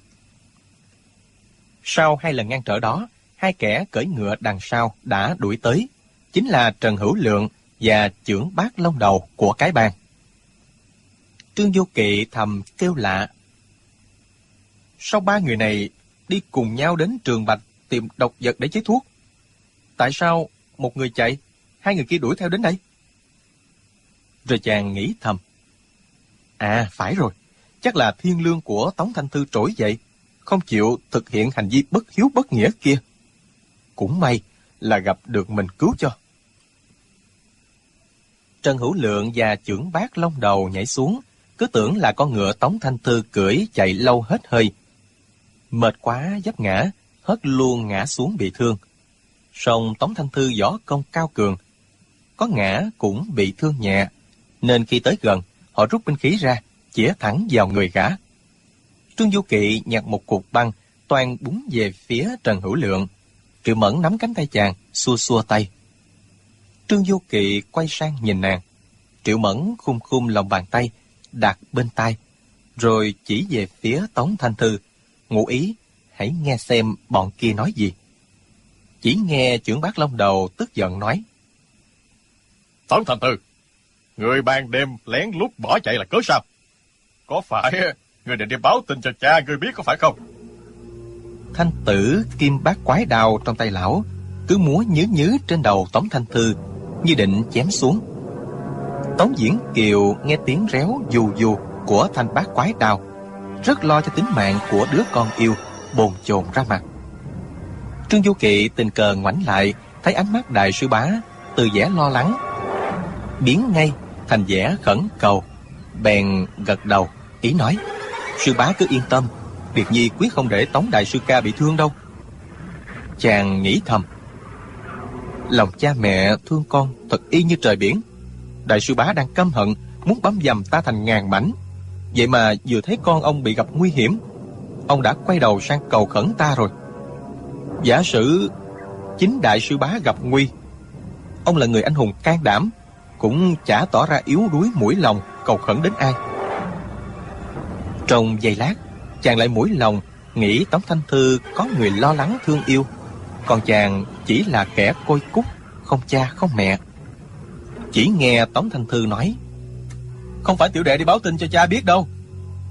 Sau 2 lần ngăn trở đó, hai kẻ cưỡi ngựa đằng sau đã đuổi tới, chính là Trần Hữu Lượng và Chưởng Bác Long Đầu của cái bang. Trương Du Kỳ thầm kêu lạ: Sao ba người này đi cùng nhau đến Trường Bạch tìm độc vật để chế thuốc? Tại sao một người chạy, hai người kia đuổi theo đến đây? Rồi chàng nghĩ thầm: À, phải rồi, chắc là thiên lương của Tống Thanh Thư trỗi dậy, không chịu thực hiện hành vi bất hiếu bất nghĩa kia. Cũng may là gặp được mình cứu cho. Trần Hữu Lượng và Chưởng Bác Long Đầu nhảy xuống, cứ tưởng là con ngựa Tống Thanh Thư cưỡi chạy lâu hết hơi. Mệt quá vấp ngã, hất luôn ngã xuống bị thương. Song Tống Thanh Thư võ công cao cường, có ngã cũng bị thương nhẹ, nên khi tới gần, họ rút binh khí ra, chĩa thẳng vào người gã. Trương Du Kỳ nhặt một cục băng, toan búng về phía Trần Hữu Lượng. Triệu Mẫn nắm cánh tay chàng, xua xua tay. Trương Du Kỳ quay sang nhìn nàng. Triệu Mẫn khum khum lòng bàn tay, đặt bên tai, rồi chỉ về phía Tống Thanh Thư, ngụ ý hãy nghe xem bọn kia nói gì. Chỉ nghe Chưởng Bác Long Đầu tức giận nói: Tống Thanh Thư, người ban đêm lén lút bỏ chạy là cớ sao? Có phải người định đi báo tin cho cha ngươi biết có phải không? Thanh tử kim bát quái đao trong tay lão cứ múa nhứ nhứ trên đầu Tống Thanh Thư, như định chém xuống. Tống Diễn Kiều nghe tiếng réo dù dù của thanh bát quái đao, rất lo cho tính mạng của đứa con yêu, bồn chồn ra mặt. Trương Du Kỳ tình cờ ngoảnh lại, thấy ánh mắt đại sư bá từ vẻ lo lắng biến ngay thành vẻ khẩn cầu, bèn gật đầu, ý nói: Sư bá cứ yên tâm, Biệt Nhi quyết không để Tống đại sư ca bị thương đâu. Chàng nghĩ thầm: lòng cha mẹ thương con thật y như trời biển. Đại sư bá đang căm hận, muốn băm dầm ta thành ngàn mảnh. Vậy mà vừa thấy con ông bị gặp nguy hiểm, ông đã quay đầu sang cầu khẩn ta rồi. Giả sử chính đại sư bá gặp nguy, ông là người anh hùng can đảm, cũng chả tỏ ra yếu đuối mũi lòng cầu khẩn đến ai. Trong giây lát, chàng lại mũi lòng nghĩ Tống Thanh Thư có người lo lắng thương yêu, còn chàng chỉ là kẻ côi cút, không cha không mẹ. Chỉ nghe Tống Thanh Thư nói: Không phải tiểu đệ đi báo tin cho cha biết đâu.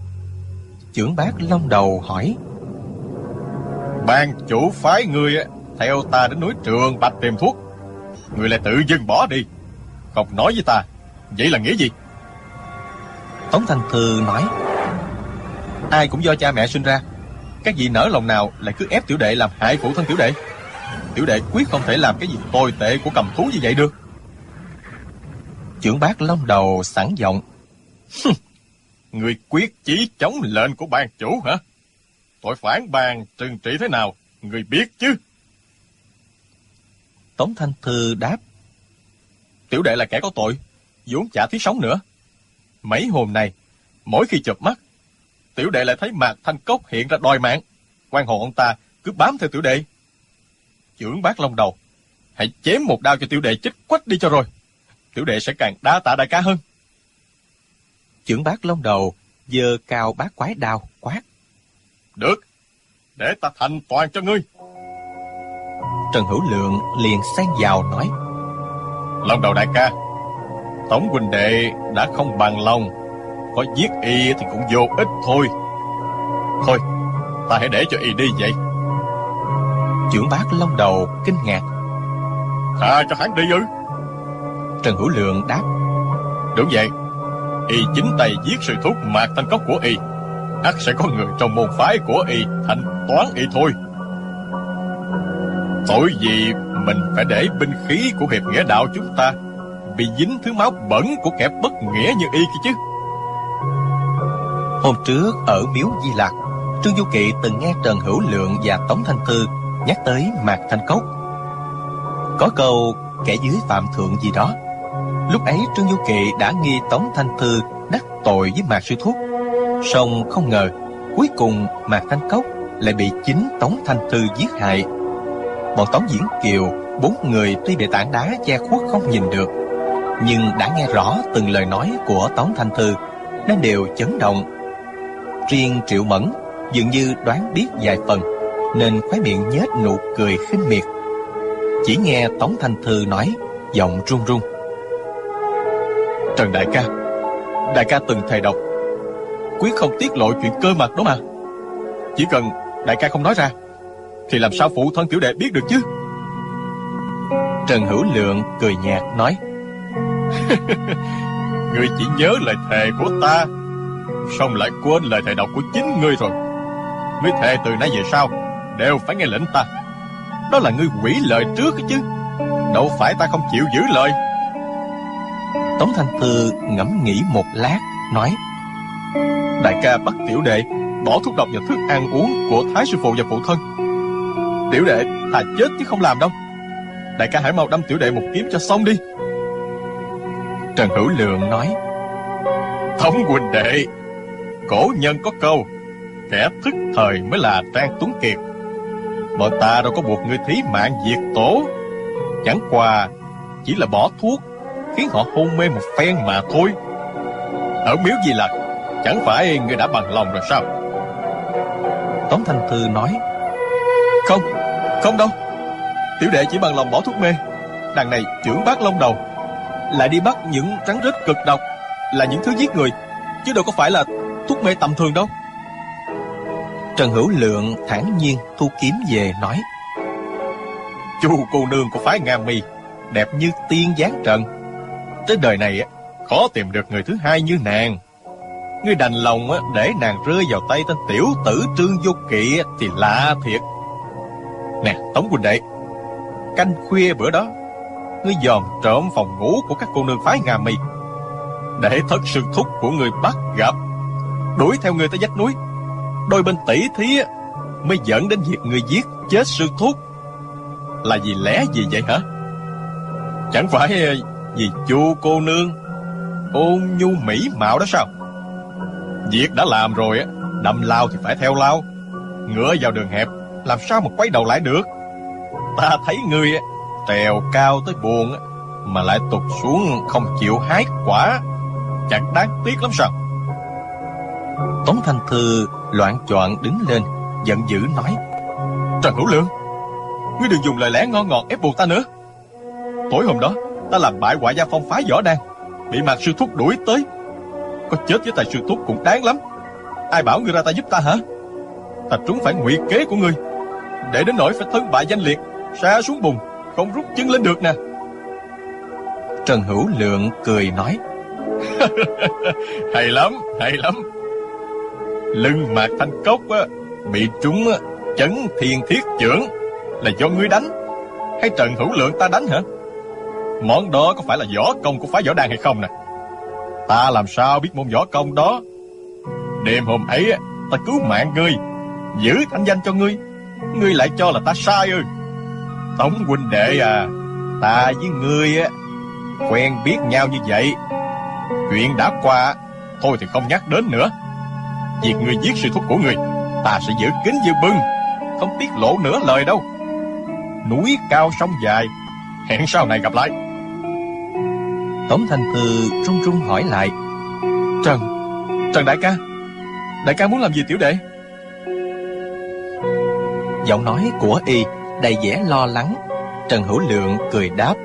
Chưởng Bác Long Đầu hỏi: Ban chủ phái người theo ta đến núi Trường Bạch tìm thuốc. Ngươi lại tự dưng bỏ đi, không nói với ta. Vậy là nghĩa gì? Tống Thanh Thư nói: ai cũng do cha mẹ sinh ra. Các vị nỡ lòng nào lại cứ ép tiểu đệ làm hại phụ thân tiểu đệ. Tiểu đệ quyết không thể làm cái gì tồi tệ của cầm thú như vậy được. Chưởng Bác Long Đầu sẵn giọng: Ngươi quyết chí chống lệnh của ban chủ hả? Tội phản bang trừng trị thế nào, ngươi biết chứ? Tống Thanh Thư đáp: Tiểu đệ là kẻ có tội, vốn chả thiết sống nữa. Mấy hôm nay, mỗi khi chợp mắt, tiểu đệ lại thấy Mạc Thanh Cốc hiện ra đòi mạng. Quan hồn ông ta cứ bám theo tiểu đệ. Chưởng Bác Long Đầu, hãy chém một đao cho tiểu đệ chết quách đi cho rồi. Tiểu đệ sẽ càng đa tạ đại ca hơn. Chưởng Bác Long Đầu giơ cao bát quái đao quát: Được, để ta thành toàn cho ngươi. Trần Hữu Lượng liền xen vào nói: Long Đầu đại ca, Tống huynh đệ đã không bằng lòng, có giết y thì cũng vô ích thôi. Thôi, ta hãy để cho y đi vậy. Chưởng Bác Long Đầu kinh ngạc: Tha cho hắn đi ư? Trần Hữu Lượng đáp: Đúng vậy, y chính tay giết sư thúc Mạc Thanh Cốc của y, ắt sẽ có người trong môn phái của y thanh toán y thôi. Tội gì mình phải để binh khí của hiệp nghĩa đạo chúng ta bị dính thứ máu bẩn của kẻ bất nghĩa như y kia chứ. Hôm trước ở miếu Di Lạc, Trương Du Kỵ từng nghe Trần Hữu Lượng và Tống Thanh Thư nhắc tới Mạc Thanh Cốc. Có câu kẻ dưới phạm thượng gì đó. Lúc ấy Trương Du Kỵ đã nghi Tống Thanh Thư đắc tội với Mạc sư thúc, song không ngờ cuối cùng Mạc Thanh Cốc lại bị chính Tống Thanh Thư giết hại. Bọn Tống Diễn Kiều 4 người tuy bị tảng đá che khuất không nhìn được, nhưng đã nghe rõ từng lời nói của Tống Thanh Thư nên đều chấn động. Riêng Triệu Mẫn dường như đoán biết vài phần, nên khóe miệng nhếch nụ cười khinh miệt. Chỉ nghe Tống Thanh Thư nói, giọng run run: Trần đại ca từng thề độc, quyết không tiết lộ chuyện cơ mật đó mà. Chỉ cần đại ca không nói ra, thì làm sao phụ thân tiểu đệ biết được chứ? Trần Hữu Lượng cười nhạt nói: Ngươi chỉ nhớ lời thề của ta, xong lại quên lời thề độc của chính ngươi rồi. Ngươi thề từ nay về sau đều phải nghe lệnh ta. Đó là ngươi hủy lời trước chứ, đâu phải ta không chịu giữ lời. Tống Thanh Thư ngẫm nghĩ một lát nói: Đại ca bắt tiểu đệ bỏ thuốc độc vào thức ăn uống của Thái sư phụ và phụ thân. Tiểu đệ thà chết chứ không làm đâu. Đại ca hãy mau đâm tiểu đệ một kiếm cho xong đi. Trần Hữu Lượng nói: Tống huynh đệ, cổ nhân có câu, kẻ thức thời mới là Trang Tuấn Kiệt. Bọn ta đâu có buộc ngươi thí mạng diệt tổ, chẳng qua chỉ là bỏ thuốc khiến họ hôn mê một phen mà thôi. Ở miếu Di Lặc chẳng phải ngươi đã bằng lòng rồi sao? Tống Thanh Thư nói: Không đâu. Tiểu đệ chỉ bằng lòng bỏ thuốc mê. Đằng này Chưởng Bác Long Đầu lại đi bắt những rắn rết cực độc, là những thứ giết người, chứ đâu có phải là thuốc mê tầm thường đâu. Trần Hữu Lượng thản nhiên thu kiếm về nói: Chu cô nương của phái Nga Mi đẹp như tiên giáng trận. Trên đời này khó tìm được người thứ hai như nàng. Ngươi đành lòng để nàng rơi vào tay tên tiểu tử Trương Vô Kỵ thì lạ thiệt. Nè Tống huynh đệ, canh khuya bữa đó, ngươi dòm trộm phòng ngủ của các cô nương phái Nga Mi, để thất sư thúc của ngươi bắt gặp, đuổi theo ngươi tới vách núi. Đôi bên tỷ thí mới dẫn đến việc ngươi giết chết sư thúc. Là vì lẽ gì vậy hả? Chẳng phải vì Chu cô nương ôn nhu mỹ mạo đó sao? Việc đã làm rồi, đâm lao thì phải theo lao. Ngựa vào đường hẹp, làm sao mà quay đầu lại được? Ta thấy ngươi trèo cao tới buồn mà lại tụt xuống không chịu hái quả, chẳng đáng tiếc lắm sao? Tống Thanh Thư loạng choạng đứng lên, giận dữ nói: Trần Hữu Lượng, ngươi đừng dùng lời lẽ ngon ngọt ép buộc ta nữa. Tối hôm đó ta làm bại hoại gia phong phái Võ Đan, bị Mạc sư thúc đuổi tới. Có chết với tay sư thúc cũng đáng lắm. Ai bảo ngươi ra tay giúp ta hả? Ta trúng phải ngụy kế của ngươi, để đến nỗi phải thân bại danh liệt, sa xuống bùn, không rút chân lên được nè. Trần Hữu Lượng cười nói: Hay lắm, hay lắm. Lưng Mạc Thanh Cốc á, bị trúng chấn thiên thiết chưởng là do ngươi đánh, hay Trần Hữu Lượng ta đánh hả? Món đó có phải là võ công của phái Võ Đan hay không nè? Ta làm sao biết môn võ công đó? Đêm hôm ấy ta cứu mạng ngươi, giữ thanh danh cho ngươi, ngươi lại cho là ta sai ư? Tống huynh đệ à, ta với ngươi quen biết nhau như vậy, chuyện đã qua thôi thì không nhắc đến nữa. Việc ngươi giết sư thúc của ngươi, ta sẽ giữ kín như bưng, không tiết lộ nửa lời đâu. Núi cao sông dài, hẹn sau này gặp lại. Tống Thanh Thư run run hỏi lại: Trần đại ca muốn làm gì tiểu đệ? Giọng nói của y đầy vẻ lo lắng. Trần Hữu Lượng cười đáp: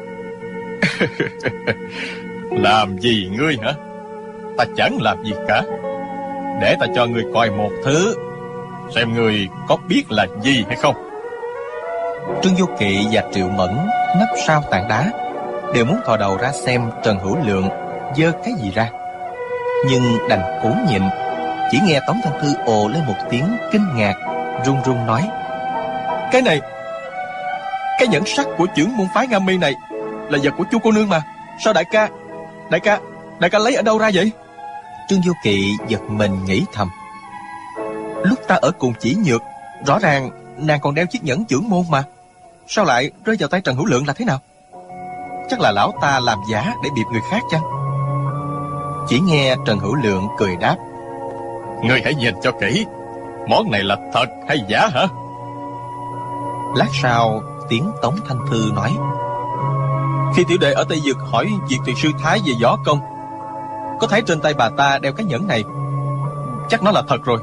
Làm gì ngươi hả? Ta chẳng làm gì cả. Để ta cho ngươi coi một thứ, xem ngươi có biết là gì hay không. Trương Vô Kỵ và Triệu Mẫn nấp sau tảng đá, đều muốn thò đầu ra xem Trần Hữu Lượng giơ cái gì ra, nhưng đành cố nhịn. Chỉ nghe Tống Thanh Thư ồ lên một tiếng kinh ngạc, run run nói: Cái này, cái nhẫn sắt của chưởng môn phái Nga Mi này là vật của Chu cô nương mà. Sao đại ca lấy ở đâu ra vậy? Trương Vô Kỵ giật mình nghĩ thầm: lúc ta ở cùng Chỉ Nhược, rõ ràng nàng còn đeo chiếc nhẫn chưởng môn mà, sao lại rơi vào tay Trần Hữu Lượng là thế nào? Chắc là lão ta làm giả để bịp người khác chăng? Chỉ nghe Trần Hữu Lượng cười đáp: Ngươi hãy nhìn cho kỹ, món này là thật hay giả hả? Lát sau, tiếng Tống Thanh Thư nói: Khi tiểu đệ ở Tây Dực hỏi việc tuyệt sư Thái về võ công, có thấy trên tay bà ta đeo cái nhẫn này, chắc nó là thật rồi.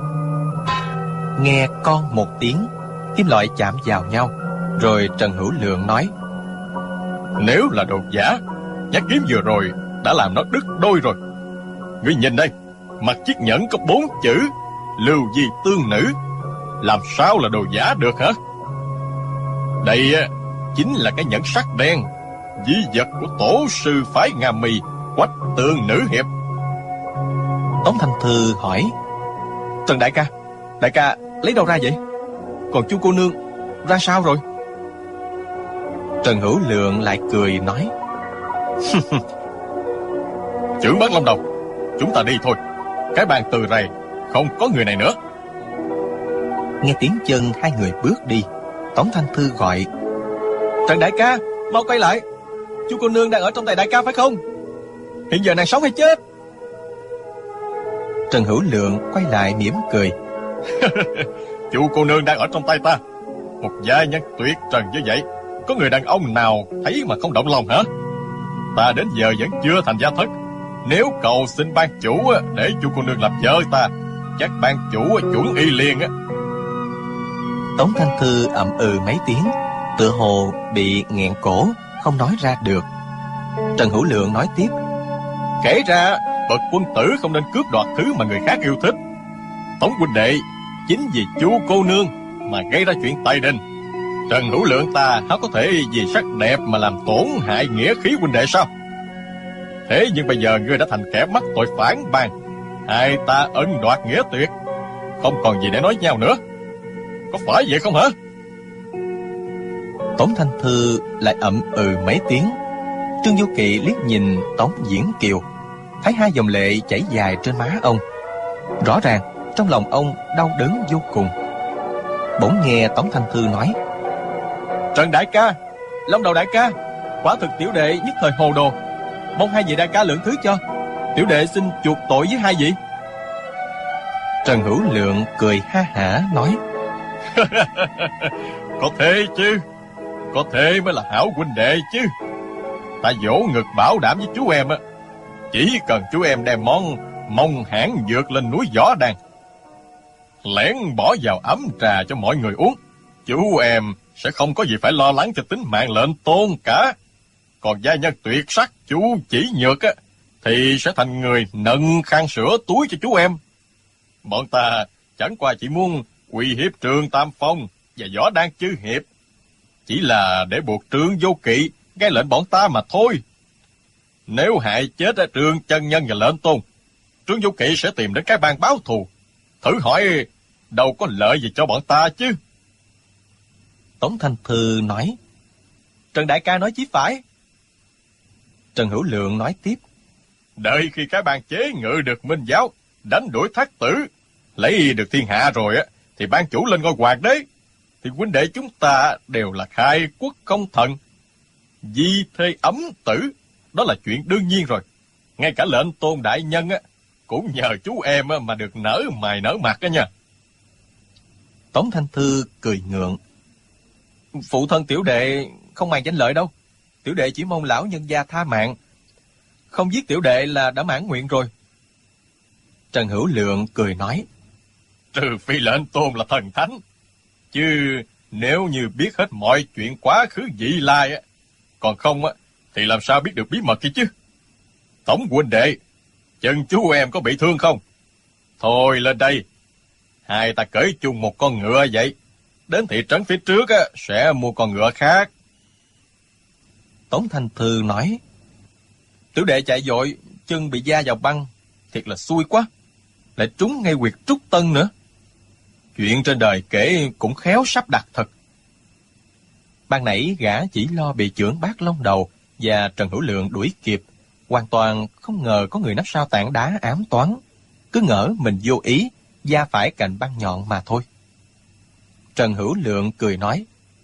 Nghe con một tiếng, kim loại chạm vào nhau, rồi Trần Hữu Lượng nói: Nếu là đồ giả, nhát kiếm vừa rồi đã làm nó đứt đôi rồi. Ngươi nhìn đây, mặt chiếc nhẫn có 4 chữ Lưu Di Tương Nữ, làm sao là đồ giả được hả? Đây chính là cái nhẫn sắt đen, di vật của tổ sư phái Nga Mi, Quách Tương Nữ Hiệp. Tống Thanh Thư hỏi: Trần đại ca lấy đâu ra vậy? Còn Chu cô nương ra sao rồi? Trần Hữu Lượng lại cười nói: Chưởng Bát Long Đầu, chúng ta đi thôi. Cái bàn từ rày không có người này nữa. Nghe tiếng chân hai người bước đi, Tống Thanh Thư gọi: Trần đại ca, mau quay lại. Chu cô nương đang ở trong tay đại ca phải không? Hiện giờ nàng sống hay chết? Trần Hữu Lượng quay lại mỉm cười: Chu cô nương đang ở trong tay ta. Một giai nhân tuyệt trần như vậy, có người đàn ông nào thấy mà không động lòng hả? Ta đến giờ vẫn chưa thành gia thất. Nếu cầu xin ban chủ để Chu cô nương làm vợ ta, chắc ban chủ chuẩn y liền á. Tống Thanh Thư ậm ừ mấy tiếng, tựa hồ bị nghẹn cổ, không nói ra được. Trần Hữu Lượng nói tiếp: Kể ra, bậc quân tử không nên cướp đoạt thứ mà người khác yêu thích. Tống huynh đệ chính vì Chu cô nương mà gây ra chuyện Tây Đình. Trần Hữu Lượng ta há có thể vì sắc đẹp mà làm tổn hại nghĩa khí huynh đệ sao? Thế nhưng bây giờ ngươi đã thành kẻ mắc tội phản bang, hai ta ân đoạt nghĩa tuyệt, không còn gì để nói nhau nữa. Có phải vậy không hả? Tống Thanh Thư lại ậm ừ mấy tiếng. Trương Vô Kỵ liếc nhìn Tống Diễn Kiều, thấy hai dòng lệ chảy dài trên má ông. Rõ ràng trong lòng ông đau đớn vô cùng. Bỗng nghe Tống Thanh Thư nói: Trần đại ca, Long Đầu đại ca, quả thực tiểu đệ nhất thời hồ đồ, mong hai vị đại ca lượng thứ cho. Tiểu đệ xin chuộc tội với hai vị. Trần Hữu Lượng cười ha hả nói: Có thế chứ, có thế mới là hảo huynh đệ chứ. Ta vỗ ngực bảo đảm với chú em á, chỉ cần chú em đem món mông hãn dược lên núi Võ Đan, lén bỏ vào ấm trà cho mọi người uống, chú em sẽ không có gì phải lo lắng cho tính mạng lệnh tôn cả. Còn gia nhân tuyệt sắc chú Chỉ Nhược á, thì sẽ thành người nâng khăn sữa túi cho chú em. Bọn ta chẳng qua chỉ muốn uy hiếp Trường Tam Phong và Võ Đan chư hiệp, chỉ là để buộc Trương Vô Kỵ nghe lệnh bọn ta mà thôi. Nếu hại chết Trương Chân Nhân và Lệnh Tôn, Trương Vô Kỵ sẽ tìm đến cái bang báo thù. Thử hỏi đâu có lợi gì cho bọn ta chứ. Tống Thanh Thư nói, Trần đại ca nói chí phải. Trần Hữu Lượng nói tiếp, đợi khi cái bang chế ngự được Minh Giáo, đánh đuổi Thác Tử, lấy được thiên hạ rồi thì ban chủ lên ngôi hoàng đế, thì huynh đệ chúng ta đều là khai quốc công thần, di thê ấm tử, đó là chuyện đương nhiên rồi. Ngay cả Lệnh Tôn đại nhân cũng nhờ chú em mà được nở mày nở mặt đó nha. Tống Thanh Thư cười ngượng, phụ thân tiểu đệ không màng danh lợi đâu. Tiểu đệ chỉ mong lão nhân gia tha mạng, không giết tiểu đệ là đã mãn nguyện rồi. Trần Hữu Lượng cười nói, trừ phi Lệnh Tôn là thần thánh, chứ nếu như biết hết mọi chuyện quá khứ vị lai còn không thì làm sao biết được bí mật kia chứ. Tống huynh đệ, chân chú em có bị thương không? Thôi lên đây, hai ta cởi chung một con ngựa vậy. Đến thị trấn phía trước sẽ mua con ngựa khác. Tống Thanh Thư nói, tiểu đệ chạy vội, chân bị da vào băng, thiệt là xui quá, lại trúng ngay huyệt trúc tân nữa. Chuyện trên đời kể cũng khéo sắp đặt thật. Ban nãy gã chỉ lo bị chưởng Bát Long Đầu và Trần Hữu Lượng đuổi kịp, hoàn toàn không ngờ có người nắp sau tảng đá ám toán, cứ ngỡ mình vô ý da phải cành băng nhọn mà thôi. Trần Hữu Lượng cười nói,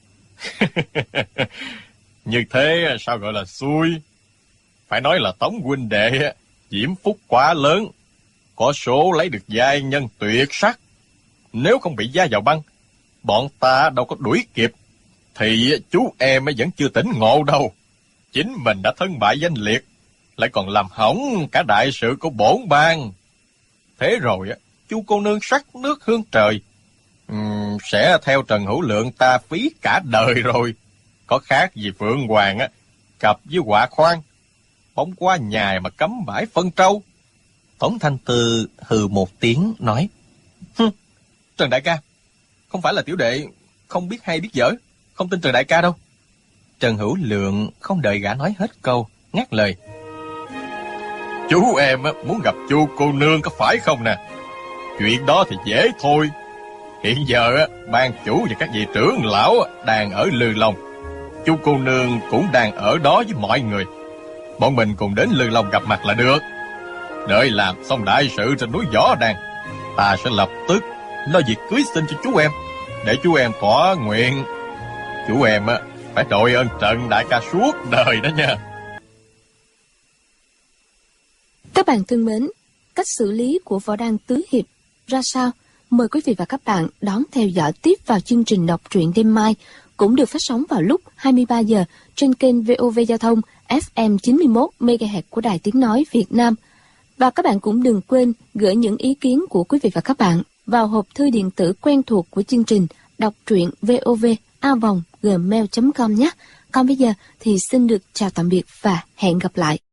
như thế sao gọi là xui? Phải nói là Tống huynh đệ diễm phúc quá lớn, có số lấy được giai nhân tuyệt sắc. Nếu không bị da vào băng, bọn ta đâu có đuổi kịp, thì chú em vẫn chưa tỉnh ngộ đâu. Chính mình đã thân bại danh liệt, lại còn làm hỏng cả đại sự của bổn bang. Thế rồi chu cô nương sắc nước hương trời sẽ theo Trần Hữu Lượng ta phí cả đời rồi. Có khác gì Phượng Hoàng cặp với Họa Khoan, bóng qua nhài mà cấm bãi phân trâu. Tống Thanh Thư hừ một tiếng nói, Trần đại ca, không phải là tiểu đệ không biết hay biết dở, không tin Trần đại ca đâu. Trần Hữu Lượng không đợi gã nói hết câu, ngắt lời, chú em muốn gặp chu cô nương có phải không nè? Chuyện đó thì dễ thôi. Hiện giờ ban chủ và các vị trưởng lão đang ở Lư Long, chu cô nương cũng đang ở đó với mọi người. Bọn mình cùng đến Lư Long gặp mặt là được. Đợi làm xong đại sự trên núi Võ Đàn, ta sẽ lập tức lo việc cưới xin cho chú em, để chú em thỏa nguyện. Chú em phải đội ơn Trần đại ca suốt đời đó nha. Các bạn thân mến, cách xử lý của Võ Đăng Tứ Hiệp ra sao? Mời quý vị và các bạn đón theo dõi tiếp vào chương trình đọc truyện đêm mai, cũng được phát sóng vào lúc 23 giờ trên kênh VOV Giao thông FM 91 MHz của Đài Tiếng nói Việt Nam. Và các bạn cũng đừng quên gửi những ý kiến của quý vị và các bạn vào hộp thư điện tử quen thuộc của chương trình đọc truyện vov@gmail.com nhé. Còn bây giờ thì xin được chào tạm biệt và hẹn gặp lại.